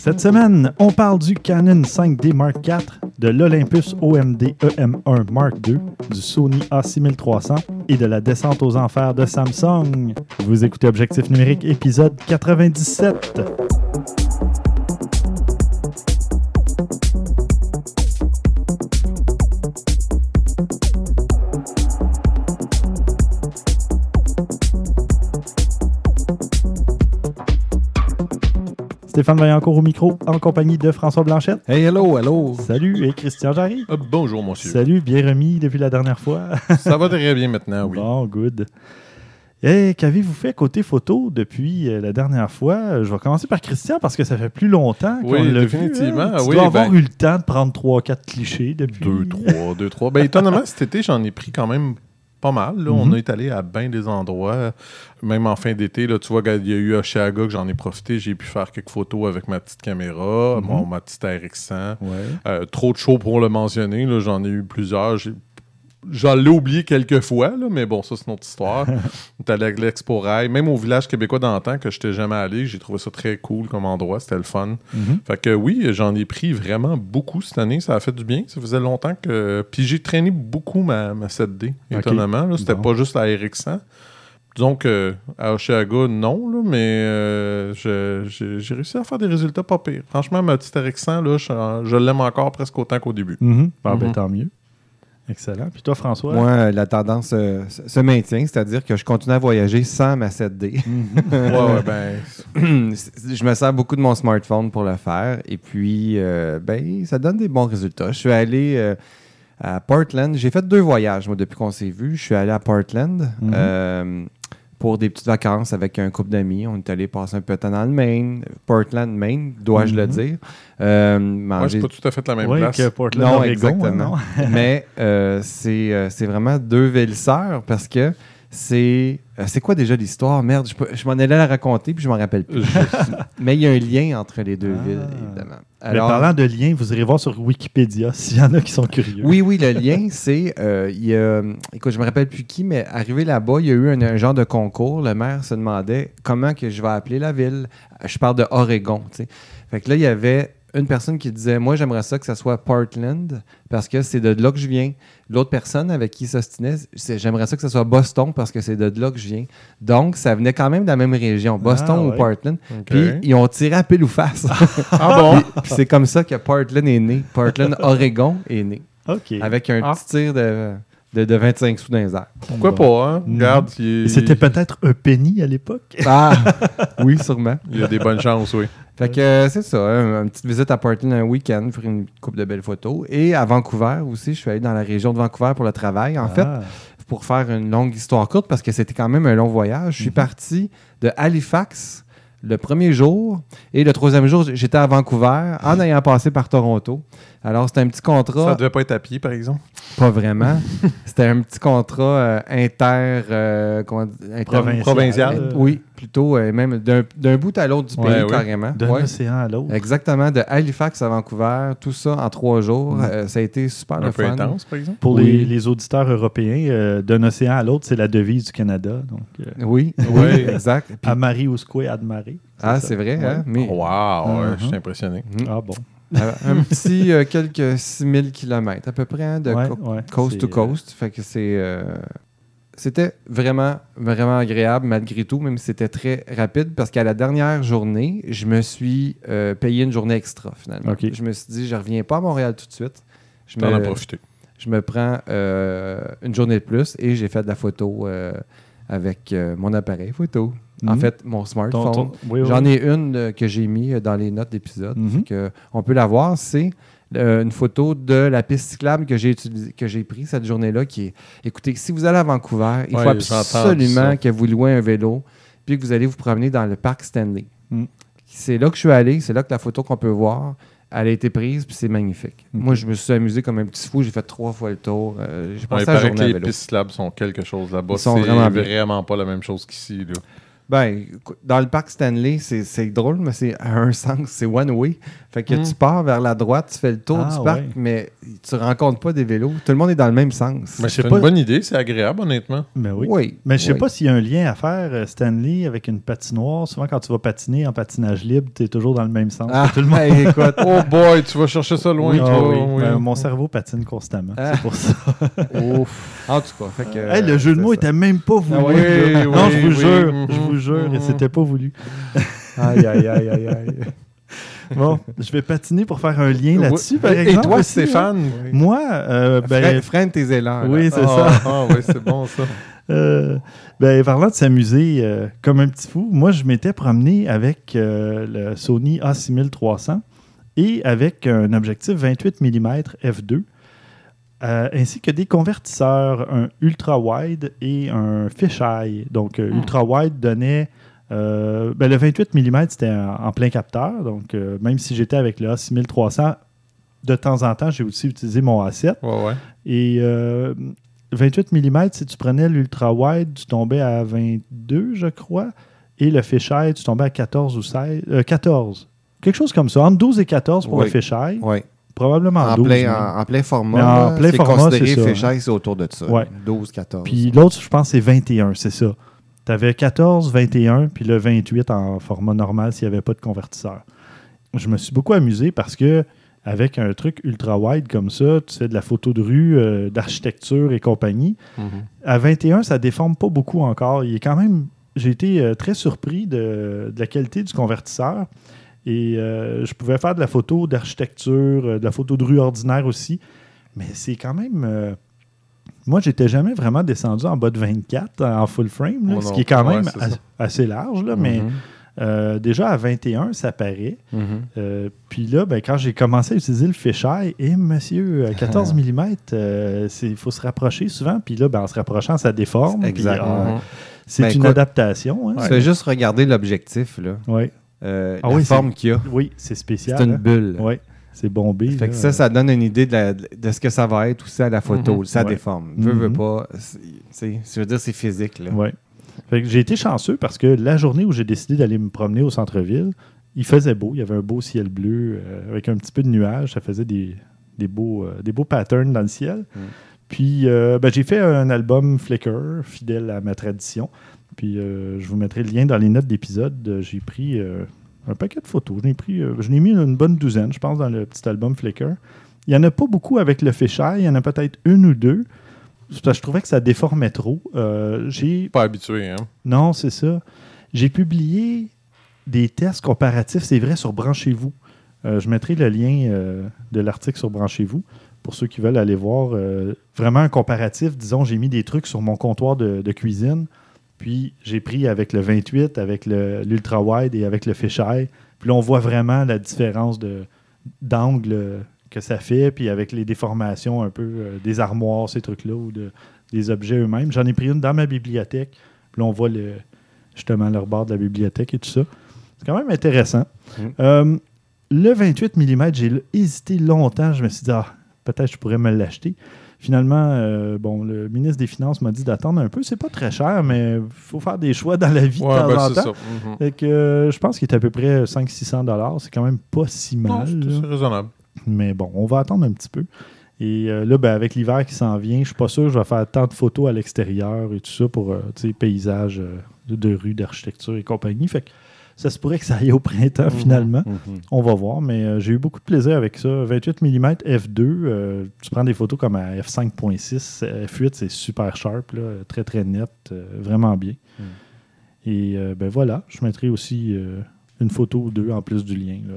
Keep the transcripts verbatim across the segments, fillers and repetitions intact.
Cette semaine, on parle du Canon cinq D Mark quatre, de l'Olympus O M D E M un Mark deux, du Sony A six mille trois cents et de la descente aux enfers de Samsung. Vous écoutez Objectif numérique, épisode quatre-vingt-dix-sept. Stéphane Vaillancourt au micro, en compagnie de François Blanchette. Hey, hello, hello. Salut, et Christian Jarry. Euh, bonjour, monsieur. Salut, bien remis depuis la dernière fois. Ça va très bien maintenant, oui. Bon, good. Et qu'avez-vous fait côté photo depuis euh, la dernière fois? Je vais commencer par Christian parce que ça fait plus longtemps qu'on oui, l'a définitivement. vu. Hein? Tu oui, dois avoir ben, eu le temps de prendre trois quatre clichés depuis. Deux, trois, deux, trois. Ben, étonnamment, cet été, j'en ai pris quand même pas mal. Là. Mm-hmm. On est allé à bien des endroits. Même en fin d'été, là, tu vois, il y a eu Oshéaga que j'en ai profité. J'ai pu faire quelques photos avec ma petite caméra, mm-hmm. mon, ma petite R X cent. Ouais. Euh, trop de shows pour le mentionner. Là. J'en ai eu plusieurs. J'ai... J'en l'ai oublié quelques fois, là, mais bon, ça, c'est notre histoire. On est allé à l'Expo Rail, même au village québécois d'antan, que je n'étais jamais allé. J'ai trouvé ça très cool comme endroit. C'était le fun. Mm-hmm. Fait que oui, j'en ai pris vraiment beaucoup cette année. Ça a fait du bien. Ça faisait longtemps que... Puis j'ai traîné beaucoup ma, ma sept D, étonnamment. Là. C'était bon. Pas juste la R X cent. Disons que à Oshéaga, non, là, mais euh, je, j'ai, j'ai réussi à faire des résultats pas pires. Franchement, ma petite R X cent, là, je, je l'aime encore presque autant qu'au début. Mm-hmm. Ah, mm-hmm. Ben, tant mieux. Excellent. Puis toi, François? Moi, la tendance euh, se maintient, c'est-à-dire que je continue à voyager sans ma sept D. Mm-hmm. ouais, ouais, ben... je me sers beaucoup de mon smartphone pour le faire. Et puis, euh, ben, ça donne des bons résultats. Je suis allé euh, à Portland. J'ai fait deux voyages, moi, depuis qu'on s'est vus. Je suis allé à Portland mm-hmm. euh, pour des petites vacances avec un couple d'amis. On est allé passer un peu de temps dans le Maine. Portland, Maine, dois-je mm-hmm. le dire. Euh, manger... ouais, c'est pas tout à fait la même ouais, place. Que Portland, non, Oregon, exactement. non? Mais euh, c'est, euh, c'est vraiment deux villes sœurs parce que c'est... Euh, c'est quoi déjà l'histoire? Merde, je, je m'en allais la raconter puis je m'en rappelle plus. Mais il y a un lien entre les deux ah. villes, évidemment. Alors, mais parlant de lien, vous irez voir sur Wikipédia s'il y en a qui sont curieux. Oui, oui, le lien, c'est... Euh, il y a, écoute, je me rappelle plus qui, mais arrivé là-bas, il y a eu un, un genre de concours. Le maire se demandait comment que je vais appeler la ville. Je parle de Oregon, tu sais. Fait que là, il y avait... une personne qui disait « Moi, j'aimerais ça que ça soit Portland parce que c'est de là que je viens. » L'autre personne avec qui il s'ostinait, c'est « J'aimerais ça que ça soit Boston parce que c'est de là que je viens. » Donc, ça venait quand même de la même région, Boston ah, ou ouais. Portland. Okay. Puis, ils ont tiré à pile ou face. Ah bon? Puis, puis c'est comme ça que Portland est né. Portland, Oregon est né. OK. Avec un ah. petit tir de... De, de vingt-cinq sous dans les airs. Pourquoi bon. pas, hein? Mmh. Regarde, il... C'était peut-être un penny à l'époque. Ah! Oui, sûrement. Il y a des bonnes chances, oui. Fait que euh, c'est ça, hein, une petite visite à Portland un week-end, faire une couple de belles photos. Et à Vancouver aussi, je suis allé dans la région de Vancouver pour le travail. En ah. fait, pour faire une longue histoire courte, parce que c'était quand même un long voyage, je suis mmh. parti de Halifax le premier jour, et le troisième jour, j'étais à Vancouver en ayant passé par Toronto. Alors, c'était un petit contrat... Ça devait pas être à pied, par exemple? Pas vraiment. C'était un petit contrat euh, inter... Euh, comment dire, inter... Provincial. Provincial. Euh, oui, plutôt, euh, même d'un, d'un bout à l'autre du ouais, pays, oui. carrément. D'un ouais. océan à l'autre. Exactement, de Halifax à Vancouver, tout ça en trois jours. Mm. Euh, ça a été super un le peu fun. intense, par exemple? Pour oui. les, les auditeurs européens, euh, d'un océan à l'autre, c'est la devise du Canada. Donc, euh... Oui, oui, exact. Puis... Amari usque admare. Ah, c'est vrai, ouais. hein? Mais... Wow, ouais, uh-huh. je suis impressionné. Mm. Ah bon. un petit euh, quelques six mille kilomètres à peu près hein, de ouais, co- ouais, coast to coast. Euh... Fait que c'est, euh... c'était vraiment, vraiment agréable malgré tout, même si c'était très rapide parce qu'à la dernière journée, je me suis euh, payé une journée extra finalement. Okay. Je me suis dit, je reviens pas à Montréal tout de suite. Je T'en me... as profité. Je me prends euh, une journée de plus et j'ai fait de la photo euh, avec euh, mon appareil photo. Mm-hmm. En fait, mon smartphone. Ton, ton... Oui, oui. J'en ai une euh, que j'ai mis dans les notes d'épisode. Mm-hmm. Que on peut la voir. C'est euh, une photo de la piste cyclable que j'ai utilisé, que j'ai prise cette journée-là. Qui est, écoutez, si vous allez à Vancouver, il ouais, faut absolument que vous louez un vélo puis que vous allez vous promener dans le parc Stanley. Mm. C'est là que je suis allé. C'est là que la photo qu'on peut voir, elle a été prise, puis c'est magnifique. Mm-hmm. Moi, je me suis amusé comme un petit fou. J'ai fait trois fois le tour. Euh, j'ai passé ouais, la journée à vélo. Les pistes cyclables sont quelque chose là-bas. Ils sont c'est vraiment, vraiment pas la même chose qu'ici. Là. Ben, dans le parc Stanley, c'est, c'est drôle, mais c'est à un sens, c'est one way. Fait que mm. tu pars vers la droite, tu fais le tour ah, du parc, ouais. mais tu rencontres pas des vélos. Tout le monde est dans le même sens. Mais Je sais c'est pas- une bonne idée, c'est agréable, honnêtement. Mais oui. Oui. Mais je sais oui. pas s'il y a un lien à faire, euh, Stanley, avec une patinoire. Souvent, quand tu vas patiner en patinage libre, tu es toujours dans le même sens. Ah, Tout le monde. hey, écoute. Oh boy, tu vas chercher ça loin, Oui, toi. ah oui. oui. Ben, mon cerveau patine constamment. Ah. C'est pour ça. Ouf. En tout cas, fait que, Hey, le jeu de c'est mots ça. était même pas voulu. Ah oui, là. oui, non, je vous oui, jure. mhm, Je vous jure. mhm. Et c'était pas voulu. Aïe, aïe, aïe, aïe, aïe. Bon, je vais patiner pour faire un lien là-dessus, par Et exemple. toi, aussi, hein. Stéphane? Moi, euh, ben, Freine- freine tes élans. là. oui, c'est Ah, ça. Ah oui, c'est bon ça. Euh, ben, parlant de s'amuser euh, comme un petit fou, moi, je m'étais promené avec euh, le Sony A six mille trois cents et avec un objectif vingt-huit millimètres f deux, euh, ainsi que des convertisseurs, un ultra-wide et un fisheye. Donc, euh, Hmm. ultra-wide donnait... euh, ben, le vingt-huit millimètres, c'était en, en plein capteur. Donc, euh, même si j'étais avec le A six mille trois cents, de temps en temps, j'ai aussi utilisé mon A sept. Ouais, ouais. Et euh, vingt-huit millimètres, si tu prenais l'ultra-wide, tu tombais à vingt-deux, je crois. Et le fisheye, tu tombais à quatorze ou seize. euh, quatorze. Quelque chose comme ça. Entre douze et quatorze pour Oui. le fisheye. Oui. Probablement En, douze. plein, même. en, en plein format. Mais en là, plein c'est format, considéré c'est ça, fisheye, c'est autour de ça. Ouais. douze, quatorze. Puis l'autre, je pense, c'est vingt et un, c'est ça. Tu avais quatorze, vingt et un, puis le vingt-huit en format normal s'il n'y avait pas de convertisseur. Je me suis beaucoup amusé parce que avec un truc ultra-wide comme ça, tu fais de la photo de rue, euh, d'architecture et compagnie. Mhm. À vingt et un, ça déforme pas beaucoup encore. Il est quand même... J'ai été euh, très surpris de, de la qualité du convertisseur. Et euh, je pouvais faire de la photo d'architecture, euh, de la photo de rue ordinaire aussi. Mais c'est quand même... euh, Moi, j'étais jamais vraiment descendu en bas de vingt-quatre en full frame, là, Moi ce non qui est quand plus, même ouais, c'est as- ça. assez large. Là, Mais Mhm. euh, déjà à vingt et un, ça paraît. Mhm. Euh, puis là, ben, quand j'ai commencé à utiliser le fisheye, et monsieur, à quatorze millimètres, il faut se rapprocher souvent. Puis là, ben, en se rapprochant, ça déforme. Puis, Exact. ah, Mhm. c'est Ben, une écoute, adaptation. Hein? Tu fais juste regarder l'objectif, là. Ouais. Euh, Ah la oui, forme qu'il y a. Oui, c'est spécial. C'est une hein? bulle. Oui, c'est bombé. Fait là. que ça, ça donne une idée de, la- de ce que ça va être aussi à la photo. Mhm. Ça Ouais. déforme. Veux, veux Mhm. pas. c'est- c'est- Je veux dire, c'est physique, là. Ouais. Fait que j'ai été chanceux parce que la journée où j'ai décidé d'aller me promener au centre-ville, il faisait beau. Il y avait un beau ciel bleu euh, avec un petit peu de nuages. Ça faisait des, des, beaux, euh, des beaux patterns dans le ciel. Mm. Puis euh, ben, j'ai fait un album Flickr, fidèle à ma tradition. Puis euh, je vous mettrai le lien dans les notes d'épisode. Euh, J'ai pris euh, un paquet de photos. Je n'ai pris, euh, je n'ai mis une bonne douzaine, je pense, dans le petit album Flickr. Il n'y en a pas beaucoup avec le fisheye. Il y en a peut-être une ou deux. C'est parce que je trouvais que ça déformait trop. Euh, j'ai Pas habitué, hein? non, c'est ça. J'ai publié des tests comparatifs, c'est vrai, sur Branchez-vous. Euh, je mettrai le lien euh, de l'article sur Branchez-vous pour ceux qui veulent aller voir. Euh, vraiment un comparatif. Disons, j'ai mis des trucs sur mon comptoir de, de cuisine, puis j'ai pris avec le vingt-huit, avec le- l'ultra-wide et avec le fisheye. Puis là, on voit vraiment la différence de, d'angle euh, que ça fait, puis avec les déformations un peu euh, des armoires, ces trucs-là, ou de, des objets eux-mêmes. J'en ai pris une dans ma bibliothèque. Puis là, on voit le, justement le rebord de la bibliothèque et tout ça. C'est quand même intéressant. Mm. Euh, le vingt-huit millimètres, j'ai l- hésité longtemps. Je me suis dit, ah, peut-être je pourrais me l'acheter. Finalement, euh, bon, le ministre des Finances m'a dit d'attendre un peu. C'est pas très cher, mais il faut faire des choix dans la vie de Ouais, temps ben en c'est temps. ça. Mhm. Fait que, euh, je pense qu'il est à peu près cinq cents à six cents dollars. C'est quand même pas si Non, mal. c'est là. c'est raisonnable. Mais bon, on va attendre un petit peu. Et euh, là, ben, avec l'hiver qui s'en vient, je suis pas sûr que je vais faire tant de photos à l'extérieur et tout ça pour euh, tu sais, paysages euh, de, de rue, d'architecture et compagnie. Fait que ça se pourrait que ça aille au printemps finalement. Mhm. On va voir, mais euh, j'ai eu beaucoup de plaisir avec ça. vingt-huit millimètres f deux, euh, tu prends des photos comme à f cinq point six, f huit, c'est super sharp, là, très très net, euh, vraiment bien. Mm. Et euh, ben voilà, je mettrai aussi euh, une photo ou deux en plus du lien. Là.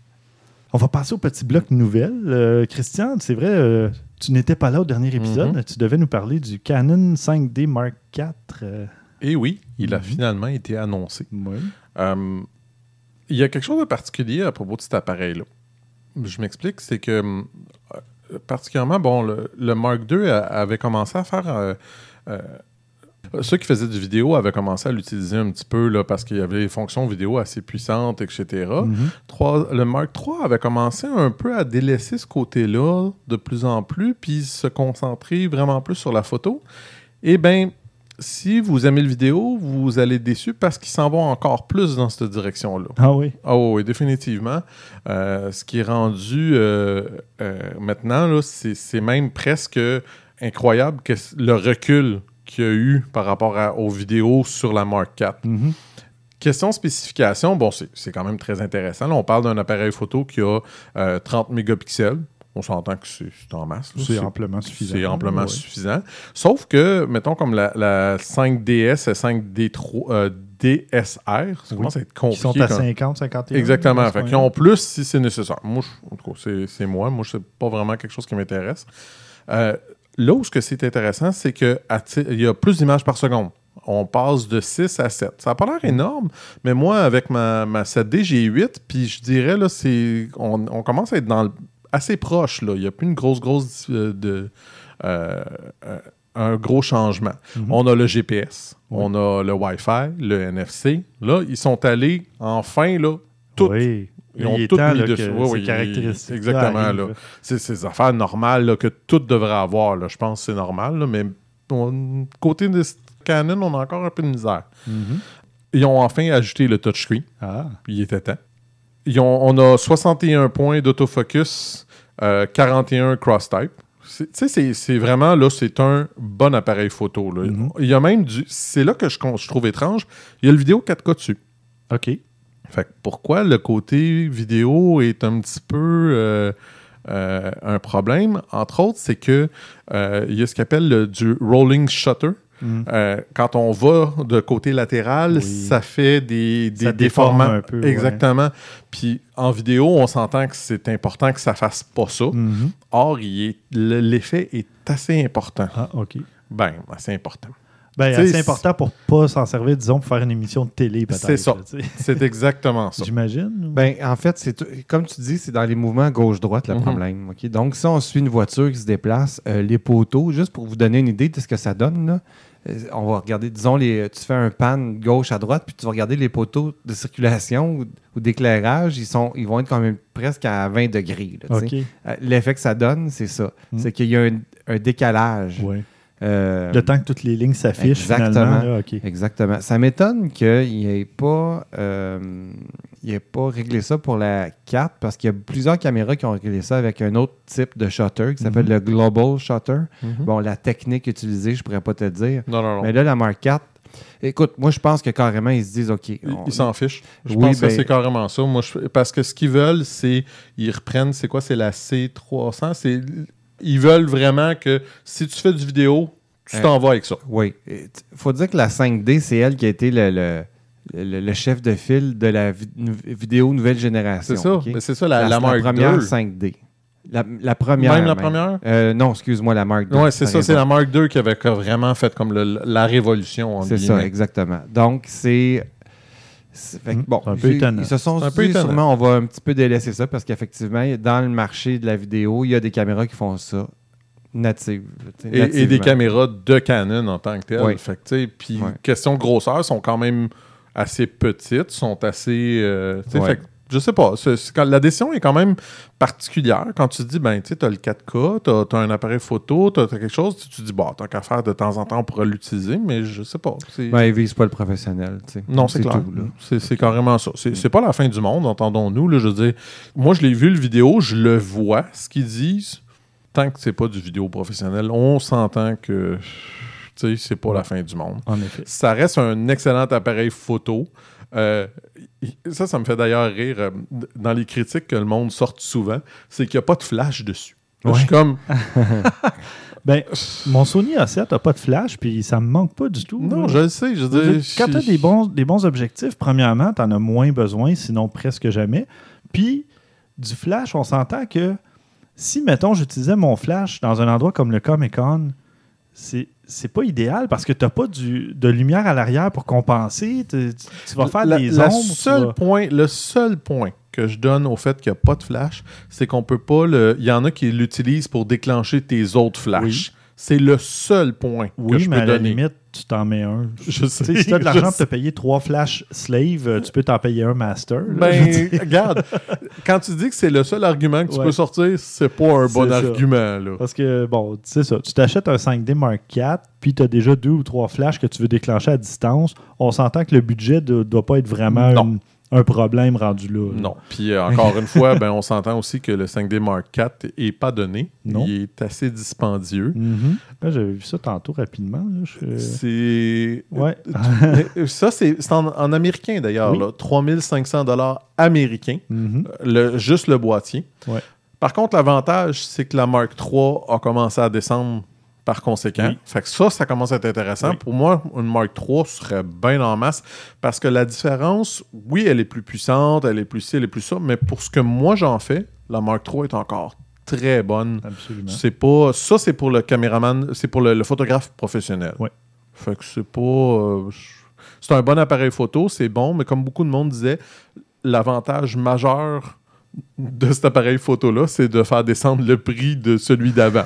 On va passer au petit bloc nouvelles. Euh, Christian, c'est vrai, euh, tu n'étais pas là au dernier épisode. Mhm. Tu devais nous parler du Canon cinq D Mark quatre. euh, Et oui, il a Mhm. finalement été annoncé. oui. Euh, il y a quelque chose de particulier à propos de cet appareil-là. Je m'explique, c'est que euh, particulièrement, bon, le, le Mark deux a- avait commencé à faire... euh, euh, ceux qui faisaient du vidéo avaient commencé à l'utiliser un petit peu là, parce qu'il y avait des fonctions vidéo assez puissantes, et cetera. Mhm. Trois- le Mark trois avait commencé un peu à délaisser ce côté-là de plus en plus, puis se concentrer vraiment plus sur la photo. Et bien, si vous aimez le vidéo, vous allez être déçu parce qu'ils s'en vont encore plus dans cette direction-là. Ah oui? Ah oui, définitivement. Euh, ce qui est rendu euh, euh, maintenant, là, c'est, c'est même presque incroyable que le recul qu'il y a eu par rapport à, aux vidéos sur la Mark quatre. Mm-hmm. Question spécification, bon, c'est, c'est quand même très intéressant. Là, on parle d'un appareil photo qui a euh, trente mégapixels. On s'entend que c'est, c'est en masse. Là. C'est, c'est amplement suffisant. C'est amplement ouais. suffisant. Sauf que, mettons, comme la, la cinq D S et cinq D trois, euh, D S R, ça oui. commence à être compliqué. Ils sont à quand... cinquante, cinquante et un. Exactement. Fait qu'ils ont plus si c'est nécessaire. Moi, je, en tout cas, c'est, c'est moi. Moi, c'est pas vraiment quelque chose qui m'intéresse. Euh, là où ce que c'est intéressant, c'est qu'il y a plus d'images par seconde. On passe de six à sept. Ça n'a pas l'air énorme, mais moi, avec ma, ma sept D, j'ai huit, puis je dirais, là, c'est, on, on commence à être dans le, assez proche. Là. Il n'y a plus une grosse, grosse... Euh, de, euh, euh, un gros changement. Mm-hmm. On a le G P S, oui. On a le Wi-Fi, le N F C. Là, ils sont allés, enfin, là, tout... Oui. Ils ont il tout temps, mis là, dessus. Oui, oui, caractéristiques. Exactement. Là, là. C'est ces affaires normales là, que tout devrait avoir. Là. Je pense que c'est normal. Là, mais on, côté de Canon, on a encore un peu de misère. Mm-hmm. Ils ont enfin ajouté le touchscreen. Ah. Il était temps. Ils ont, on a soixante et un points d'autofocus, euh, quarante et un cross-type. Tu sais, c'est, c'est vraiment, là, c'est un bon appareil photo. Là. Mm-hmm. Il y a même du... C'est là que je, je trouve étrange. Il y a le vidéo quatre K dessus. OK. Fait que pourquoi le côté vidéo est un petit peu euh, euh, un problème, entre autres, c'est que euh, il y a ce qu'on appelle le, du rolling shutter. Mm. Euh, quand on va de côté latéral, oui. ça fait des, des ça déformements. Un peu, exactement. Ouais. Puis en vidéo, on s'entend que c'est important que ça fasse pas ça. Mm-hmm. Or, il est, l'effet est assez important. Ah, OK. Ben, assez important. Ben, c'est important pour ne pas s'en servir, disons, pour faire une émission de télé, peut-être. C'est ça. Là, c'est exactement ça. J'imagine. Ben, en fait, c'est t- comme tu dis, c'est dans les mouvements gauche-droite le mm-hmm. problème. Okay? Donc, si on suit une voiture qui se déplace, euh, les poteaux, juste pour vous donner une idée de ce que ça donne, là, euh, on va regarder, disons, les, tu fais un pan gauche à droite, puis tu vas regarder les poteaux de circulation ou, ou d'éclairage, ils, sont, ils vont être quand même presque à vingt degrés. Là, okay. euh, l'effet que ça donne, c'est ça. Mm. C'est qu'il y a un, un décalage. Oui. Euh, le temps que toutes les lignes s'affichent, exactement, finalement. Là, okay. Exactement. Ça m'étonne qu'il n'ait pas, euh, pas réglé ça pour la quatre parce qu'il y a plusieurs caméras qui ont réglé ça avec un autre type de shutter qui s'appelle mm-hmm. le Global Shutter. Mm-hmm. Bon, la technique utilisée, je ne pourrais pas te le dire. Non, non, non. Mais là, la Mark quatre, écoute, moi, je pense que carrément, ils se disent, OK. Ils, on... ils s'en fichent. Je oui, pense ben... que c'est carrément ça. Moi, je... Parce que ce qu'ils veulent, c'est... Ils reprennent, c'est quoi? C'est la C trois cents. C'est... Ils veulent vraiment que si tu fais du vidéo, tu t'en euh, vas avec ça. Oui. Il faut dire que la cinq D, c'est elle qui a été le, le, le, le chef de file de la vi- vidéo nouvelle génération. C'est ça. Okay? Mais c'est ça, la, la, la Mark deux. La première deux. cinq D. La, la première. Même la même. première? Euh, non, excuse-moi, la Mark deux. Oui, c'est ça. Raison. C'est la Mark deux qui avait vraiment fait comme le, la révolution. C'est ça, exactement. Donc, c'est... C'est, fait, bon, un peu ils, étonnant. ils se sont dit, sûrement, on va un petit peu délaisser ça parce qu'effectivement, dans le marché de la vidéo, il y a des caméras qui font ça native. Et, et des caméras de Canon en tant que telles. Oui. Fait que, puis, oui. question de grosseur, sont quand même assez petites, sont assez... Euh, oui. fait que, je sais pas, c'est, c'est quand, la décision est quand même particulière. Quand tu te dis, ben, tu sais, t'as le quatre K, t'as, t'as un appareil photo, t'as, t'as quelque chose, tu te dis, bah, tant qu'à faire de temps en temps, on pourra l'utiliser, mais je sais pas. C'est... Ben, ils visent pas le professionnel, tu sais. Non, c'est, c'est clair. Tout, là. C'est, c'est carrément ça. C'est, c'est pas la fin du monde, entendons-nous. Là, je veux dire, moi, je l'ai vu, le vidéo, je le vois, ce qu'ils disent. Tant que c'est pas du vidéo professionnel, on s'entend que c'est pas la fin du monde. En effet. Ça reste un excellent appareil photo. Euh, ça, ça me fait d'ailleurs rire. Euh, dans les critiques que le monde sort souvent, c'est qu'il n'y a pas de flash dessus. Ouais. Je suis comme... ben, mon Sony A sept n'a pas de flash, puis ça me manque pas du tout. Non, là. je le sais. Je veux dire, quand tu as des bons, des bons objectifs, premièrement, tu en as moins besoin, sinon presque jamais. Puis, du flash, on s'entend que si, mettons, j'utilisais mon flash dans un endroit comme le Comic-Con, c'est, c'est pas idéal parce que tu n'as pas du, de lumière à l'arrière pour compenser. Tu, tu vas faire la, des la ombres. Seul vas... point, le seul point que je donne au fait qu'il n'y a pas de flash, c'est qu'on peut pas... Le... Il y en a qui l'utilisent pour déclencher tes autres flashs. Oui. C'est le seul point oui, que je mais peux à donner. La limite, tu t'en mets un. Je sais. Tu sais, si tu as de je l'argent pour sais. te payer trois flash slave, euh, tu peux t'en payer un master. là. Ben, regarde, quand tu dis que c'est le seul argument que tu Ouais. peux sortir, c'est pas un bon C'est ça. argument, là. Parce que, bon, c'est ça. Tu t'achètes un cinq D Mark quatre, puis tu as déjà deux ou trois flashs que tu veux déclencher à distance. On s'entend que le budget ne doit pas être vraiment Non. une- un problème rendu là. là. Non. Puis euh, encore une fois, ben, on s'entend aussi que le cinq D Mark quatre n'est pas donné. Non. Il est assez dispendieux. Mhm. Là, j'avais vu ça tantôt rapidement. Là. Je- C'est. Ouais. Euh, Ça, c'est c'est en, en américain d'ailleurs, Oui. là. trois mille cinq cents dollars américains, Mhm. le, juste le boîtier. Ouais. Par contre, l'avantage, c'est que la Mark trois a commencé à descendre par conséquent. Oui. Fait que ça, ça commence à être intéressant. Oui. Pour moi, une Mark trois serait bien en masse parce que la différence, oui, elle est plus puissante, elle est plus ci, elle est plus ça, mais pour ce que moi j'en fais, la Mark trois est encore très bonne. Absolument. C'est pas ça, c'est pour le caméraman, c'est pour le, le photographe professionnel. Ouais. Fait que c'est pas euh, c'est un bon appareil photo, c'est bon, mais comme beaucoup de monde disait, l'avantage majeur de cet appareil photo-là, c'est de faire descendre le prix de celui d'avant.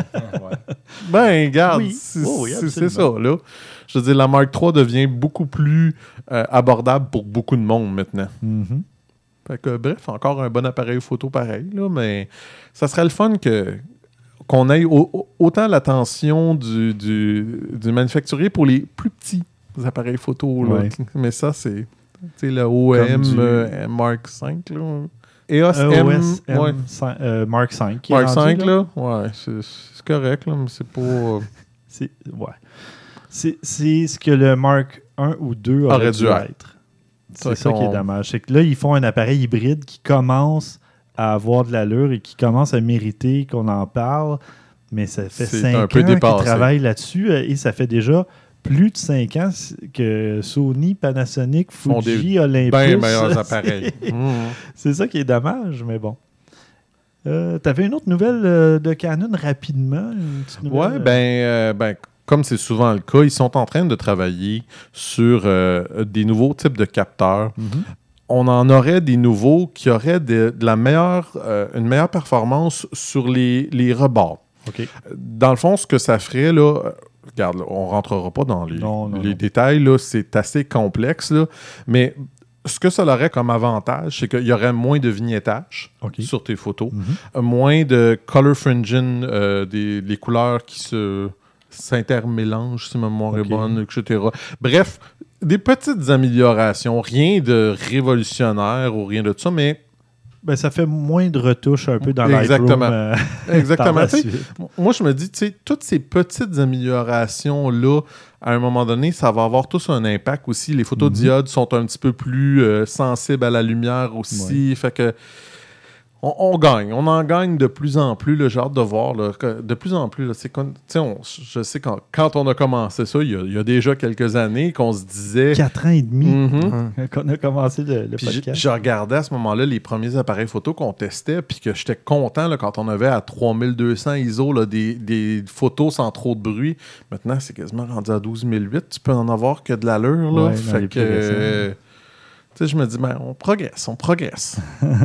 Ben, regarde, Oui. c'est Oh oui, c'est- c'est ça, absolument. là. Je veux dire, la Mark trois devient beaucoup plus euh, abordable pour beaucoup de monde maintenant. Mhm. Fait que, bref, encore un bon appareil photo pareil, là, mais ça serait le fun que qu'on ait au- au- autant l'attention du, du, du manufacturier pour les plus petits appareils photo. Là. Ouais. Mais ça, c'est tu sais, le O M Comme du- euh, Mark cinq. Là. E O S E M, O S M ouais. cinq, euh, Mark cinq. qui est Mark rendu, cinq, là. là, ouais, c'est c'est correct, là, mais c'est pas... euh, C'est ouais. C'est c'est ce que le Mark un ou deux aurait, Aurait dû dû être. être. C'est Ça ça qui est qu'on- dommage. C'est que là, ils font un appareil hybride qui commence à avoir de l'allure et qui commence à mériter qu'on en parle. Mais ça fait C'est cinq un peu ans qu'ils dépassé. travaillent là-dessus euh, et ça fait déjà plus de cinq ans que Sony, Panasonic, Font des Fuji, Olympus... bien meilleurs c'est- appareils. Mhm. C'est ça qui est dommage, mais bon. Euh, T'avais une autre nouvelle euh, de Canon rapidement? Une petite nouvelle, Ouais, euh, ben, euh, ben, comme c'est souvent le cas, ils sont en train de travailler sur euh, des nouveaux types de capteurs. mhm. On en aurait des nouveaux qui auraient de, de la meilleure, euh, une meilleure performance sur les, les rebords. OK. Dans le fond, ce que ça ferait, là, euh, regarde, là, on ne rentrera pas dans les, Non, non, les non. détails, là, c'est assez complexe, là, mais ce que ça aurait comme avantage, c'est qu'il y aurait moins de vignettage OK. sur tes photos, Mhm. euh, moins de color fringing, euh, des les couleurs qui se s'intermélangent, si ma mémoire Ok. est bonne, et cetera. Bref, des petites améliorations, rien de révolutionnaire ou rien de ça, mais Ben, ça fait moins de retouches un peu dans Exactement. Lightroom. euh, par exactement. la tu sais, suite. moi, je me dis, tu sais, toutes ces petites améliorations-là, à un moment donné, ça va avoir tous un impact aussi. Les photodiodes sont un petit peu plus euh, sensibles à la lumière aussi. Fait que on, on gagne. On en gagne de plus en plus. Là, j'ai hâte de voir. Là, que de plus en plus, là, c'est comme- tu sais, on- je sais quand, quand on a commencé ça, il y a, il y a déjà quelques années, qu'on se disait... Quatre ans et demi Mhm. qu'on a commencé le, le Puis je, podcast. je regardais à ce moment-là les premiers appareils photo qu'on testait, puis que j'étais content là, quand on avait à trois mille deux cents I S O là, des, des photos sans trop de bruit. Maintenant, c'est quasiment rendu à douze mille huit. Tu peux en avoir que de l'allure. Là. Ouais, dans fait les que, plus récents. euh, tu sais, je me dis, ben, on progresse, on progresse.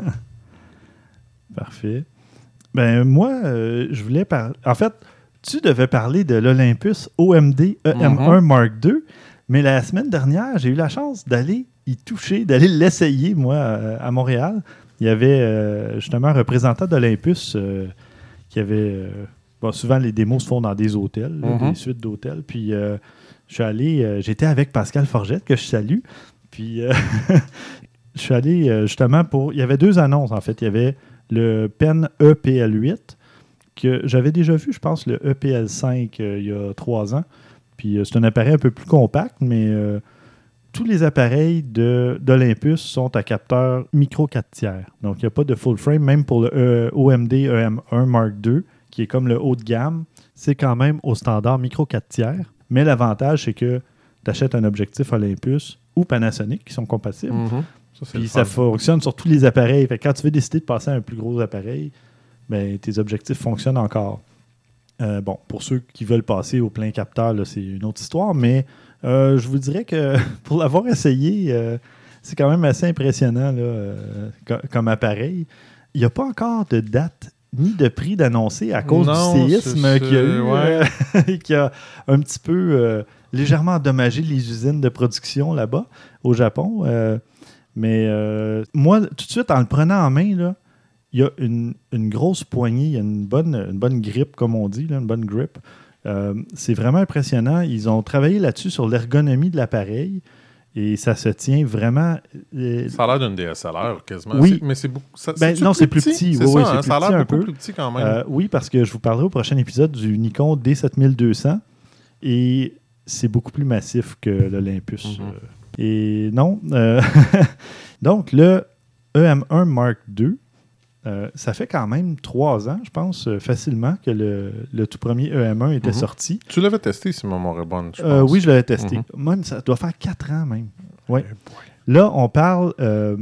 Parfait. Ben, moi, euh, je voulais parler... En fait, tu devais parler de l'Olympus O M D E M un Mhm. Mark deux, mais la semaine dernière, j'ai eu la chance d'aller y toucher, d'aller l'essayer, moi, à, à Montréal. Il y avait euh, justement un représentant d'Olympus euh, qui avait... euh, bon, souvent, les démos se font dans des hôtels, là, Mhm. des suites d'hôtels. Puis, euh, je suis allé... euh, j'étais avec Pascal Forgette, que je salue. Puis, euh, je suis allé euh, justement pour... Il y avait deux annonces, en fait. Il y avait le Pen E P L huit, que j'avais déjà vu, je pense, le E P L cinq euh, il y a trois ans. Puis euh, c'est un appareil un peu plus compact, mais euh, tous les appareils de, d'Olympus sont à capteur micro quatre tiers. Donc, il n'y a pas de full frame, même pour le euh, O M D E M un Mark deux, qui est comme le haut de gamme, c'est quand même au standard micro quatre tiers. Mais l'avantage, c'est que tu achètes un objectif Olympus ou Panasonic qui sont compatibles. Mhm. Ça, c'est Puis le ça fun. fonctionne sur tous les appareils. Fait que quand tu veux décider de passer à un plus gros appareil, ben, tes objectifs fonctionnent encore. Euh, bon, pour ceux qui veulent passer au plein capteur, là, c'est une autre histoire, mais euh, je vous dirais que pour l'avoir essayé, euh, c'est quand même assez impressionnant là, euh, co- comme appareil. Il n'y a pas encore de date ni de prix d'annoncer à cause Non, du séisme c'est- qu'il y a eu, ouais. euh, qui a un petit peu euh, légèrement endommagé les usines de production là-bas, au Japon. Euh, mais euh, moi, tout de suite, en le prenant en main, là, il y a une, une grosse poignée, il y a une bonne, une bonne grippe, comme on dit, là, une bonne grip. Euh, c'est vraiment impressionnant. Ils ont travaillé là-dessus sur l'ergonomie de l'appareil et ça se tient vraiment. euh, Ça a l'air d'une D S L R quasiment. Oui. C'est- Mais c'est beaucoup. ça- Ben, c'est-tu non, c'est plus petit. C'est Oui, ça, oui, hein? c'est Ça a plus petit l'air un beaucoup peu. plus petit quand même. Euh, oui, parce que je vous parlerai au prochain épisode du Nikon D sept mille deux cents et c'est beaucoup plus massif que l'Olympus. Mhm. Euh, Et non. euh, Donc, le E M un Mark deux, euh, ça fait quand même trois ans, je pense, euh, facilement, que le, le tout premier E M un était Mhm. sorti. Tu l'avais testé, si ma mémoire est bonne, je Euh, pense. oui, je l'avais testé. Mhm. Même, ça doit faire quatre ans même. Ouais. Eh boy. Là, on parle euh,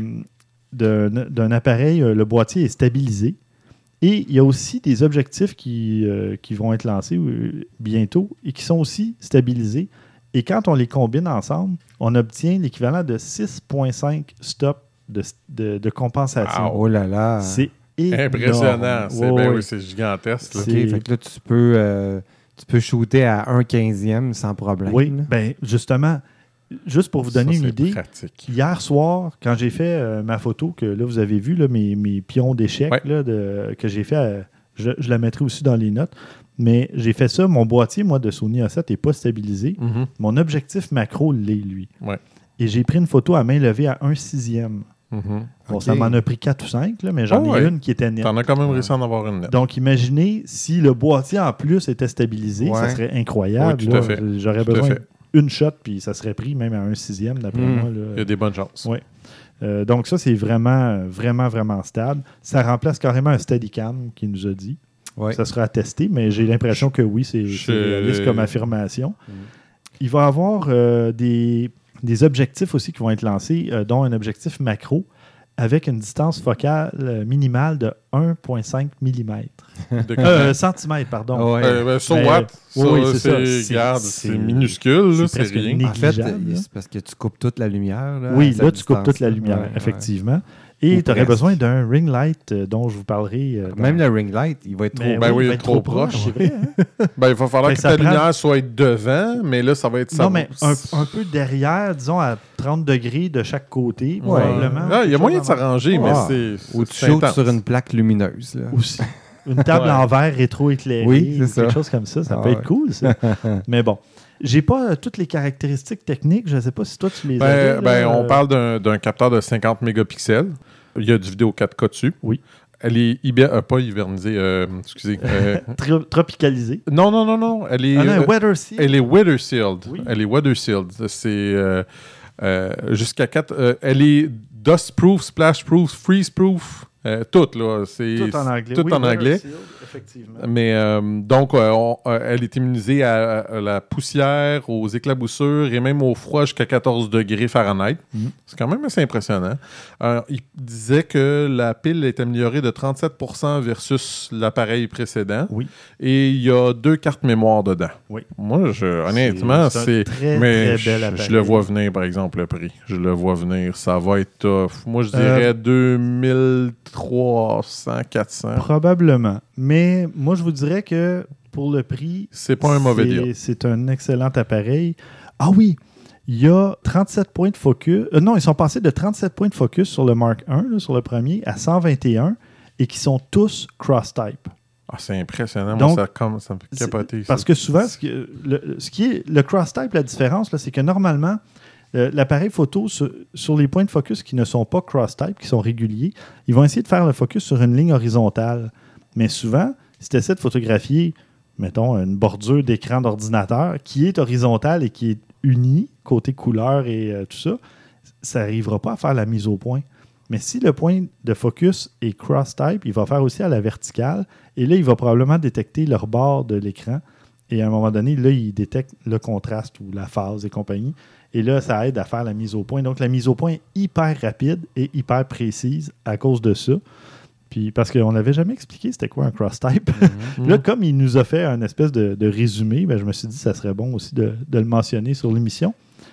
d'un d'un appareil, euh, le boîtier est stabilisé. Et il y a aussi des objectifs qui, euh, qui vont être lancés euh, bientôt et qui sont aussi stabilisés. Et quand on les combine ensemble, on obtient l'équivalent de six virgule cinq stops de, de, de compensation. Wow. Oh là là. C'est énorme. Impressionnant. C'est Ouais, ben ouais. oui, c'est gigantesque. là. OK, c'est- fait que là, tu peux, euh, tu peux shooter à un quinzième sans problème. Oui, là. ben justement, juste pour vous donner Ça, une c'est idée, pratique. hier soir, quand j'ai fait euh, ma photo, que là, vous avez vu, là, mes, mes pions d'échecs Ouais. là, de- que j'ai fait, euh, je, je la mettrai aussi dans les notes, mais j'ai fait ça, mon boîtier, moi, de Sony A sept n'est pas stabilisé. Mhm. Mon objectif macro l'est, lui. Ouais. Et j'ai pris une photo à main levée à un sixième. Mhm. Bon, Ok. ça m'en a pris quatre ou cinq, là, mais j'en Ah ai ouais. une qui était nette. T'en as quand même réussi à en avoir une nette. Donc, imaginez si le boîtier en plus était stabilisé, Ouais. ça serait incroyable. Oui, tout à là. fait. J'aurais Tout à besoin fait. d'une shot, puis ça serait pris même à un sixième, d'après Mm. moi. là. Il y a des bonnes chances. Ouais. Euh, donc, ça, c'est vraiment, vraiment, vraiment stable. Ça remplace carrément un Steadicam qui nous a dit. Ouais. Ça sera à tester, mais j'ai l'impression que oui, c'est Je- c'est réaliste comme affirmation. Mm. Il va y avoir euh, des, des objectifs aussi qui vont être lancés, euh, dont un objectif macro avec une distance focale euh, minimale de un virgule cinq millimètres. De- Euh, centimètres, pardon. Ah ouais. Euh, ben, so Mais- what? oui, Ça, oui, c'est ça. c'est, C'est- regarde, c'est- c'est minuscule, là, c'est c'est presque rien. né- En fait, négligeable, là. c'est parce que tu coupes toute la lumière. Là, Oui, à cette là, tu coupes toute la distance-là. lumière, Ouais, ouais. effectivement. Et Ou tu aurais presque. besoin d'un ring light euh, dont je vous parlerai. euh, dans- Même le ring light, il va être trop. Mais Ben oui, il va il est être trop proche. c'est vrai. hein? Ben, il va falloir Fait que que ça ta prend- lumière soit devant, mais là, ça va être ça. Non, mais un, un peu derrière, disons à trente degrés de chaque côté, Ouais. probablement. Ah, il y a Quelque moyen de chose en- s'arranger, mais Ah. c'est. Ou tu c'est shootes intense. sur une plaque lumineuse. Là. Aussi. Une table Ouais. en verre rétro-éclairée, Oui, c'est ça. quelque chose comme ça. Ça Ah peut ouais. être cool, ça. Mais bon, j'ai pas euh, toutes les caractéristiques techniques. Je ne sais pas si toi, tu les Ben, avais. ben, là, on euh, parle d'un, d'un capteur de cinquante mégapixels. Il y a du vidéo quatre K dessus. Oui. Elle est hiber- euh, pas hivernisée, euh, excusez. euh, tro- tropicalisé. non, non, non, non. Elle est, Ah non, un euh, weather seal. elle est weather sealed. Oui. Elle est weather sealed. C'est euh, euh, jusqu'à quatre. euh, elle est dust proof, splash proof, freeze proof. Euh, tout, là. C'est, Tout en anglais. Tout Oui, en weather anglais. sealed, effectivement. Mais euh, donc, euh, on- euh, elle est immunisée à, à la poussière, aux éclaboussures et même au froid jusqu'à quatorze degrés Fahrenheit. Mhm. C'est quand même assez impressionnant. Euh, il disait que la pile est améliorée de trente-sept pour cent versus l'appareil précédent. Oui. Et il y a deux cartes mémoire dedans. Oui. Moi, je, honnêtement, C'est un c'est. très, mais très bel je, appareil. je le vois venir, par exemple, le prix. Je le vois venir. Ça va être tough. Moi, je Euh, dirais deux mille trois cents, quatre cents. Probablement. Mais moi, je vous dirais que pour le prix, C'est pas un mauvais c'est- deal. c'est un excellent appareil. Ah oui, il y a trente-sept points de focus. euh, non, ils sont passés de trente-sept points de focus sur le Mark un, là, sur le premier, à cent vingt et un et qui sont tous cross-type. Ah, c'est impressionnant. Donc, Moi, ça, comme, ça me fait C'est- capoter. Parce ça. que souvent, ce qui, le, ce qui est le cross-type, la différence, là, c'est que normalement, euh, l'appareil photo, sur, sur les points de focus qui ne sont pas cross-type, qui sont réguliers, ils vont essayer de faire le focus sur une ligne horizontale. Mais souvent, si tu essaies de photographier, mettons, une bordure d'écran d'ordinateur qui est horizontale et qui est unie, côté couleur et euh, tout ça, ça n'arrivera pas à faire la mise au point. Mais si le point de focus est cross-type, il va faire aussi à la verticale. Et là, il va probablement détecter le rebord de l'écran. Et à un moment donné, là, il détecte le contraste ou la phase et compagnie. Et là, ça aide à faire la mise au point. Donc, la mise au point est hyper rapide et hyper précise à cause de ça. Puis, parce qu'on n'avait jamais expliqué c'était quoi un cross-type. Là, comme il nous a fait un espèce de, de résumé, ben, je me suis dit que ça serait bon aussi de, de le mentionner sur l'émission.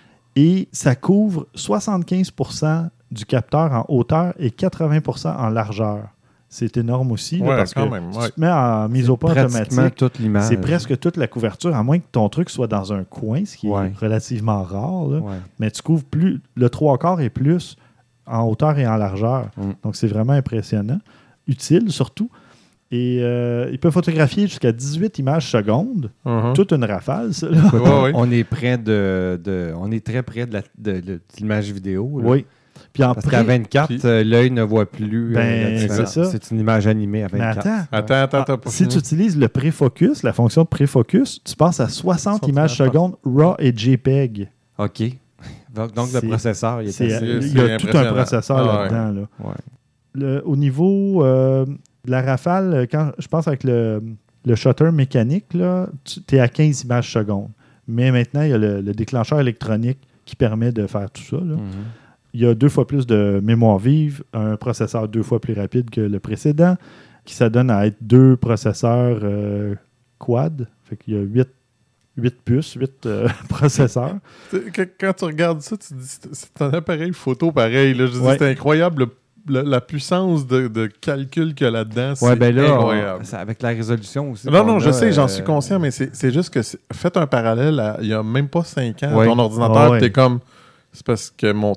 Et ça couvre soixante-quinze pour cent du capteur en hauteur et quatre-vingts pour cent en largeur. c'est énorme aussi. Là, Ouais, parce quand que même, si ouais. tu te mets en mise au point Pratiquement automatique, toute l'image. c'est presque toute la couverture, à moins que ton truc soit dans un coin, ce qui Ouais. est relativement rare. Là. Ouais. Mais tu couvres plus, le trois quarts et plus en hauteur et en largeur. Mm. Donc, c'est vraiment impressionnant. Utile, surtout. Et euh, il peut photographier jusqu'à dix-huit images secondes. Mhm. Toute une rafale, ça. Là. Écoute, Ouais, on, ouais. on est près de, de- on est très près de, la, de, de- de l'image vidéo. là. Oui. Puis en Parce pré- qu'à vingt-quatre, Puis- euh, l'œil ne voit plus. euh, Ben, la différence. c'est ça. C'est une image animée à Mais vingt-quatre. attends, Attends, attends, Ah, t'as pas si fini. tu utilises le pré-focus, la fonction de pré-focus, tu passes à soixante soixante images images par- secondes RAW et JPEG. OK. Donc, donc le C'est- processeur, il est C'est- assez- c'est il y a tout un impressionnant. processeur Ah, là-dedans. Là. Ouais. Le- au niveau euh, de la rafale, quand, je pense avec le, le shutter mécanique, tu es à quinze images secondes. Mais maintenant, il y a le, le déclencheur électronique qui permet de faire tout ça. Là. Mhm. Il y a deux fois plus de mémoire vive, un processeur deux fois plus rapide que le précédent, qui s'adonne à être deux processeurs euh, quad. Fait qu'il y a huit, huit puces, huit euh, processeurs. Tu sais, que- Quand tu regardes ça, tu te dis c'est- c'est un appareil photo pareil. Là. Je dis, Ouais. c'est incroyable le- le- la puissance de, de calcul qu'il y a là-dedans. Ouais, C'est ben là, incroyable. on- ça- avec la résolution aussi. Non, qu'on non, je a, sais, j'en euh, suis conscient, mais c'est c'est juste que c'est- faites un parallèle à il y a même pas cinq ans. Ouais. Ton ordinateur, Ah ouais. t'es comme. C'est parce que mon,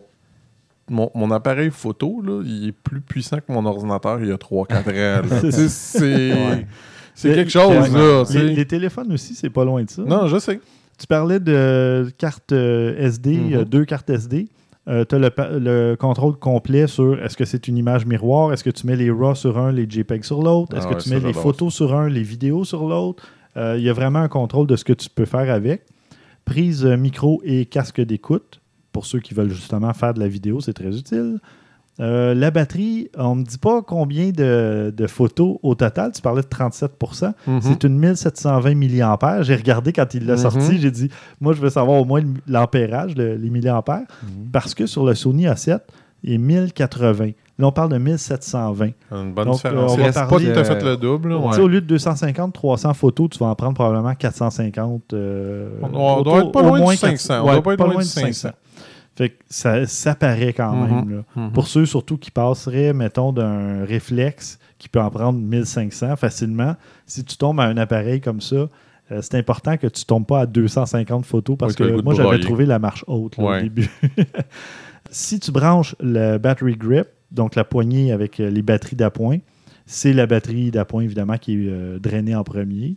mon, mon appareil photo, là, il est plus puissant que mon ordinateur il y a trois quatre ans. là. Tu sais, C'est Ouais. c'est Les- quelque chose, les- là. tu sais. Les, les téléphones aussi, c'est pas loin de ça. Non, je sais. Tu parlais de carte euh, S D, Mhm. euh, deux cartes S D. tu as le, pa- le contrôle complet sur est-ce que c'est une image miroir, est-ce que tu mets les RAW sur un, les JPEG sur l'autre, est-ce Ah que ouais, tu ça, mets les j'adore photos sur un, les vidéos sur l'autre. Euh, Il y a vraiment un contrôle de ce que tu peux faire avec. Prise euh, micro et casque d'écoute. Pour ceux qui veulent justement faire de la vidéo, c'est très utile. Euh, la batterie, on ne me dit pas combien de, de photos au total. Tu parlais de trente-sept pour cent. Mhm. C'est une mille sept cent vingt milliampères. J'ai regardé quand il l'a Mhm. sorti. J'ai dit, moi, je veux savoir au moins le- l'ampérage, le- les milliampères. Mhm. Parce que sur le Sony A sept, il est mille quatre-vingts. Là, on parle de mille sept cent vingt. Une bonne Donc, différence. euh, on C'est va pas parler, tout à fait euh, le double. là, Tu ouais. sais, au lieu de deux cent cinquante, trois cents photos, tu vas en prendre probablement quatre cent cinquante. euh, On doit- on doit autour- être pas au loin moins du cinq cents. quatre- On ouais, doit pas être loin du cinq cents. Fait que ça, ça paraît quand Mhm. même. Là. Mhm. Pour ceux surtout qui passeraient, mettons, d'un réflexe qui peut en prendre mille cinq cents facilement, si tu tombes à un appareil comme ça, euh, c'est important que tu ne tombes pas à deux cent cinquante photos parce Oui, t'as le que goût de moi, j'avais brailler. trouvé la marche haute là, au Ouais. début. Si tu branches le battery grip, donc la poignée avec euh, les batteries d'appoint, c'est la batterie d'appoint, évidemment, qui est euh, drainée en premier.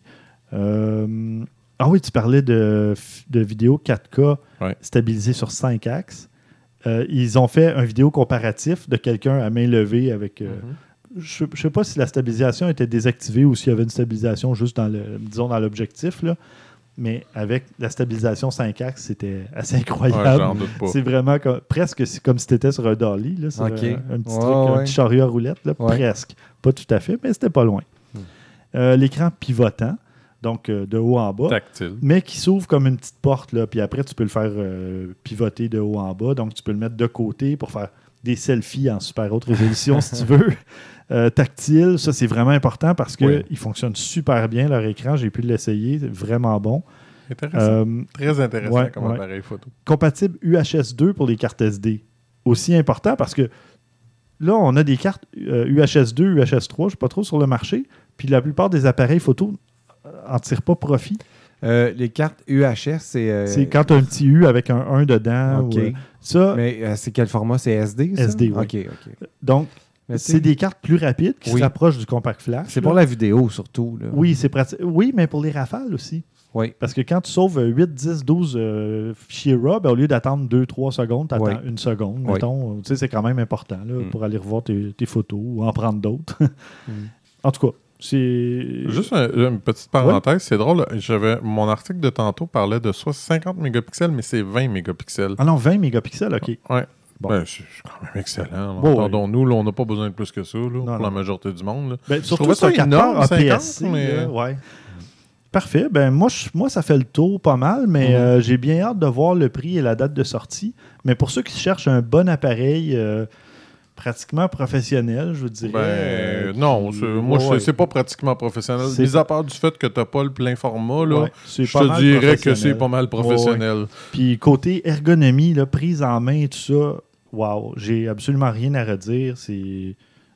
Euh, ah oui, tu parlais de, f- de vidéo quatre K Ouais. stabilisée sur cinq axes. Euh, ils ont fait un vidéo comparatif de quelqu'un à main levée avec... euh, Mhm. Je ne sais pas si la stabilisation était désactivée ou s'il y avait une stabilisation juste dans le, disons, dans l'objectif, là. Mais avec la stabilisation cinq axes, c'était assez Ouais, incroyable. j'en doute pas. C'est vraiment comme, presque c'est comme si tu étais sur un dolly, là, sur Ok. un, un petit Ouais, truc, un ouais. petit chariot à roulette, là, Ouais. presque. Pas tout à fait, mais c'était pas loin. Hmm. Euh, l'écran pivotant, donc euh, de haut en bas, Tactile. mais qui s'ouvre comme une petite porte, là, puis après, tu peux le faire euh, pivoter de haut en bas, donc tu peux le mettre de côté pour faire des selfies en super haute résolution si tu veux. Euh, tactile, ça c'est vraiment important parce qu'ils Oui. fonctionnent super bien, leur écran, j'ai pu l'essayer, c'est vraiment bon. Intéressant. Euh, Très intéressant ouais, comme ouais. appareil photo. compatible U H S deux pour les cartes S D. Aussi important parce que là, on a des cartes euh, U H S deux, U H S trois, je ne sais pas trop sur le marché, puis la plupart des appareils photo n'en tirent pas profit. Euh, les cartes U H S, c'est. euh, C'est quand tu as un petit U avec un un dedans. OK. ou, euh, ça, Mais euh, c'est quel format? C'est S D? Ça? S D, oui. OK, OK. donc, Mais tu sais, c'est des cartes plus rapides qui Oui. se rapprochent du compact flash. C'est là. pour la vidéo, surtout. Là. Oui, c'est pratique. Oui, mais pour les rafales aussi. Oui. Parce que quand tu sauves huit, dix, douze euh, fichiers RAW, ben, au lieu d'attendre deux trois secondes, tu attends Oui. une seconde. Oui. Mettons. Tu sais, c'est quand même important là, Mm. pour aller revoir tes, tes photos ou en prendre d'autres. Mm. En tout cas, c'est. Juste un- une petite parenthèse, c'est drôle. J'avais mon article de tantôt parlait de soit cinquante mégapixels, mais c'est vingt mégapixels. Ah non, vingt mégapixels, OK. Ouais. Bon. Ben, c'est c'est quand même excellent. Bon, Entendons-nous, là, on n'a pas besoin de plus que ça là, pour non. la majorité du monde. là. Ben, surtout trouvais c'est un ça capteur énorme, A P S C. cinquante, mais- là, ouais. Parfait. Ben, moi, je- moi, ça fait le tour pas mal, mais Mhm. euh, j'ai bien hâte de voir le prix et la date de sortie. Mais pour ceux qui cherchent un bon appareil euh, pratiquement professionnel, je vous dirais. Ben, euh, non, qui- c'est- moi, ouais, je- c'est pas pratiquement professionnel. C'est- Mis à part du fait que tu n'as pas le plein format, là, ouais, c'est je pas te mal dirais que professionnel. c'est pas mal professionnel. Puis côté ergonomie, là, prise en main et tout ça, wow, j'ai absolument rien à redire. C'est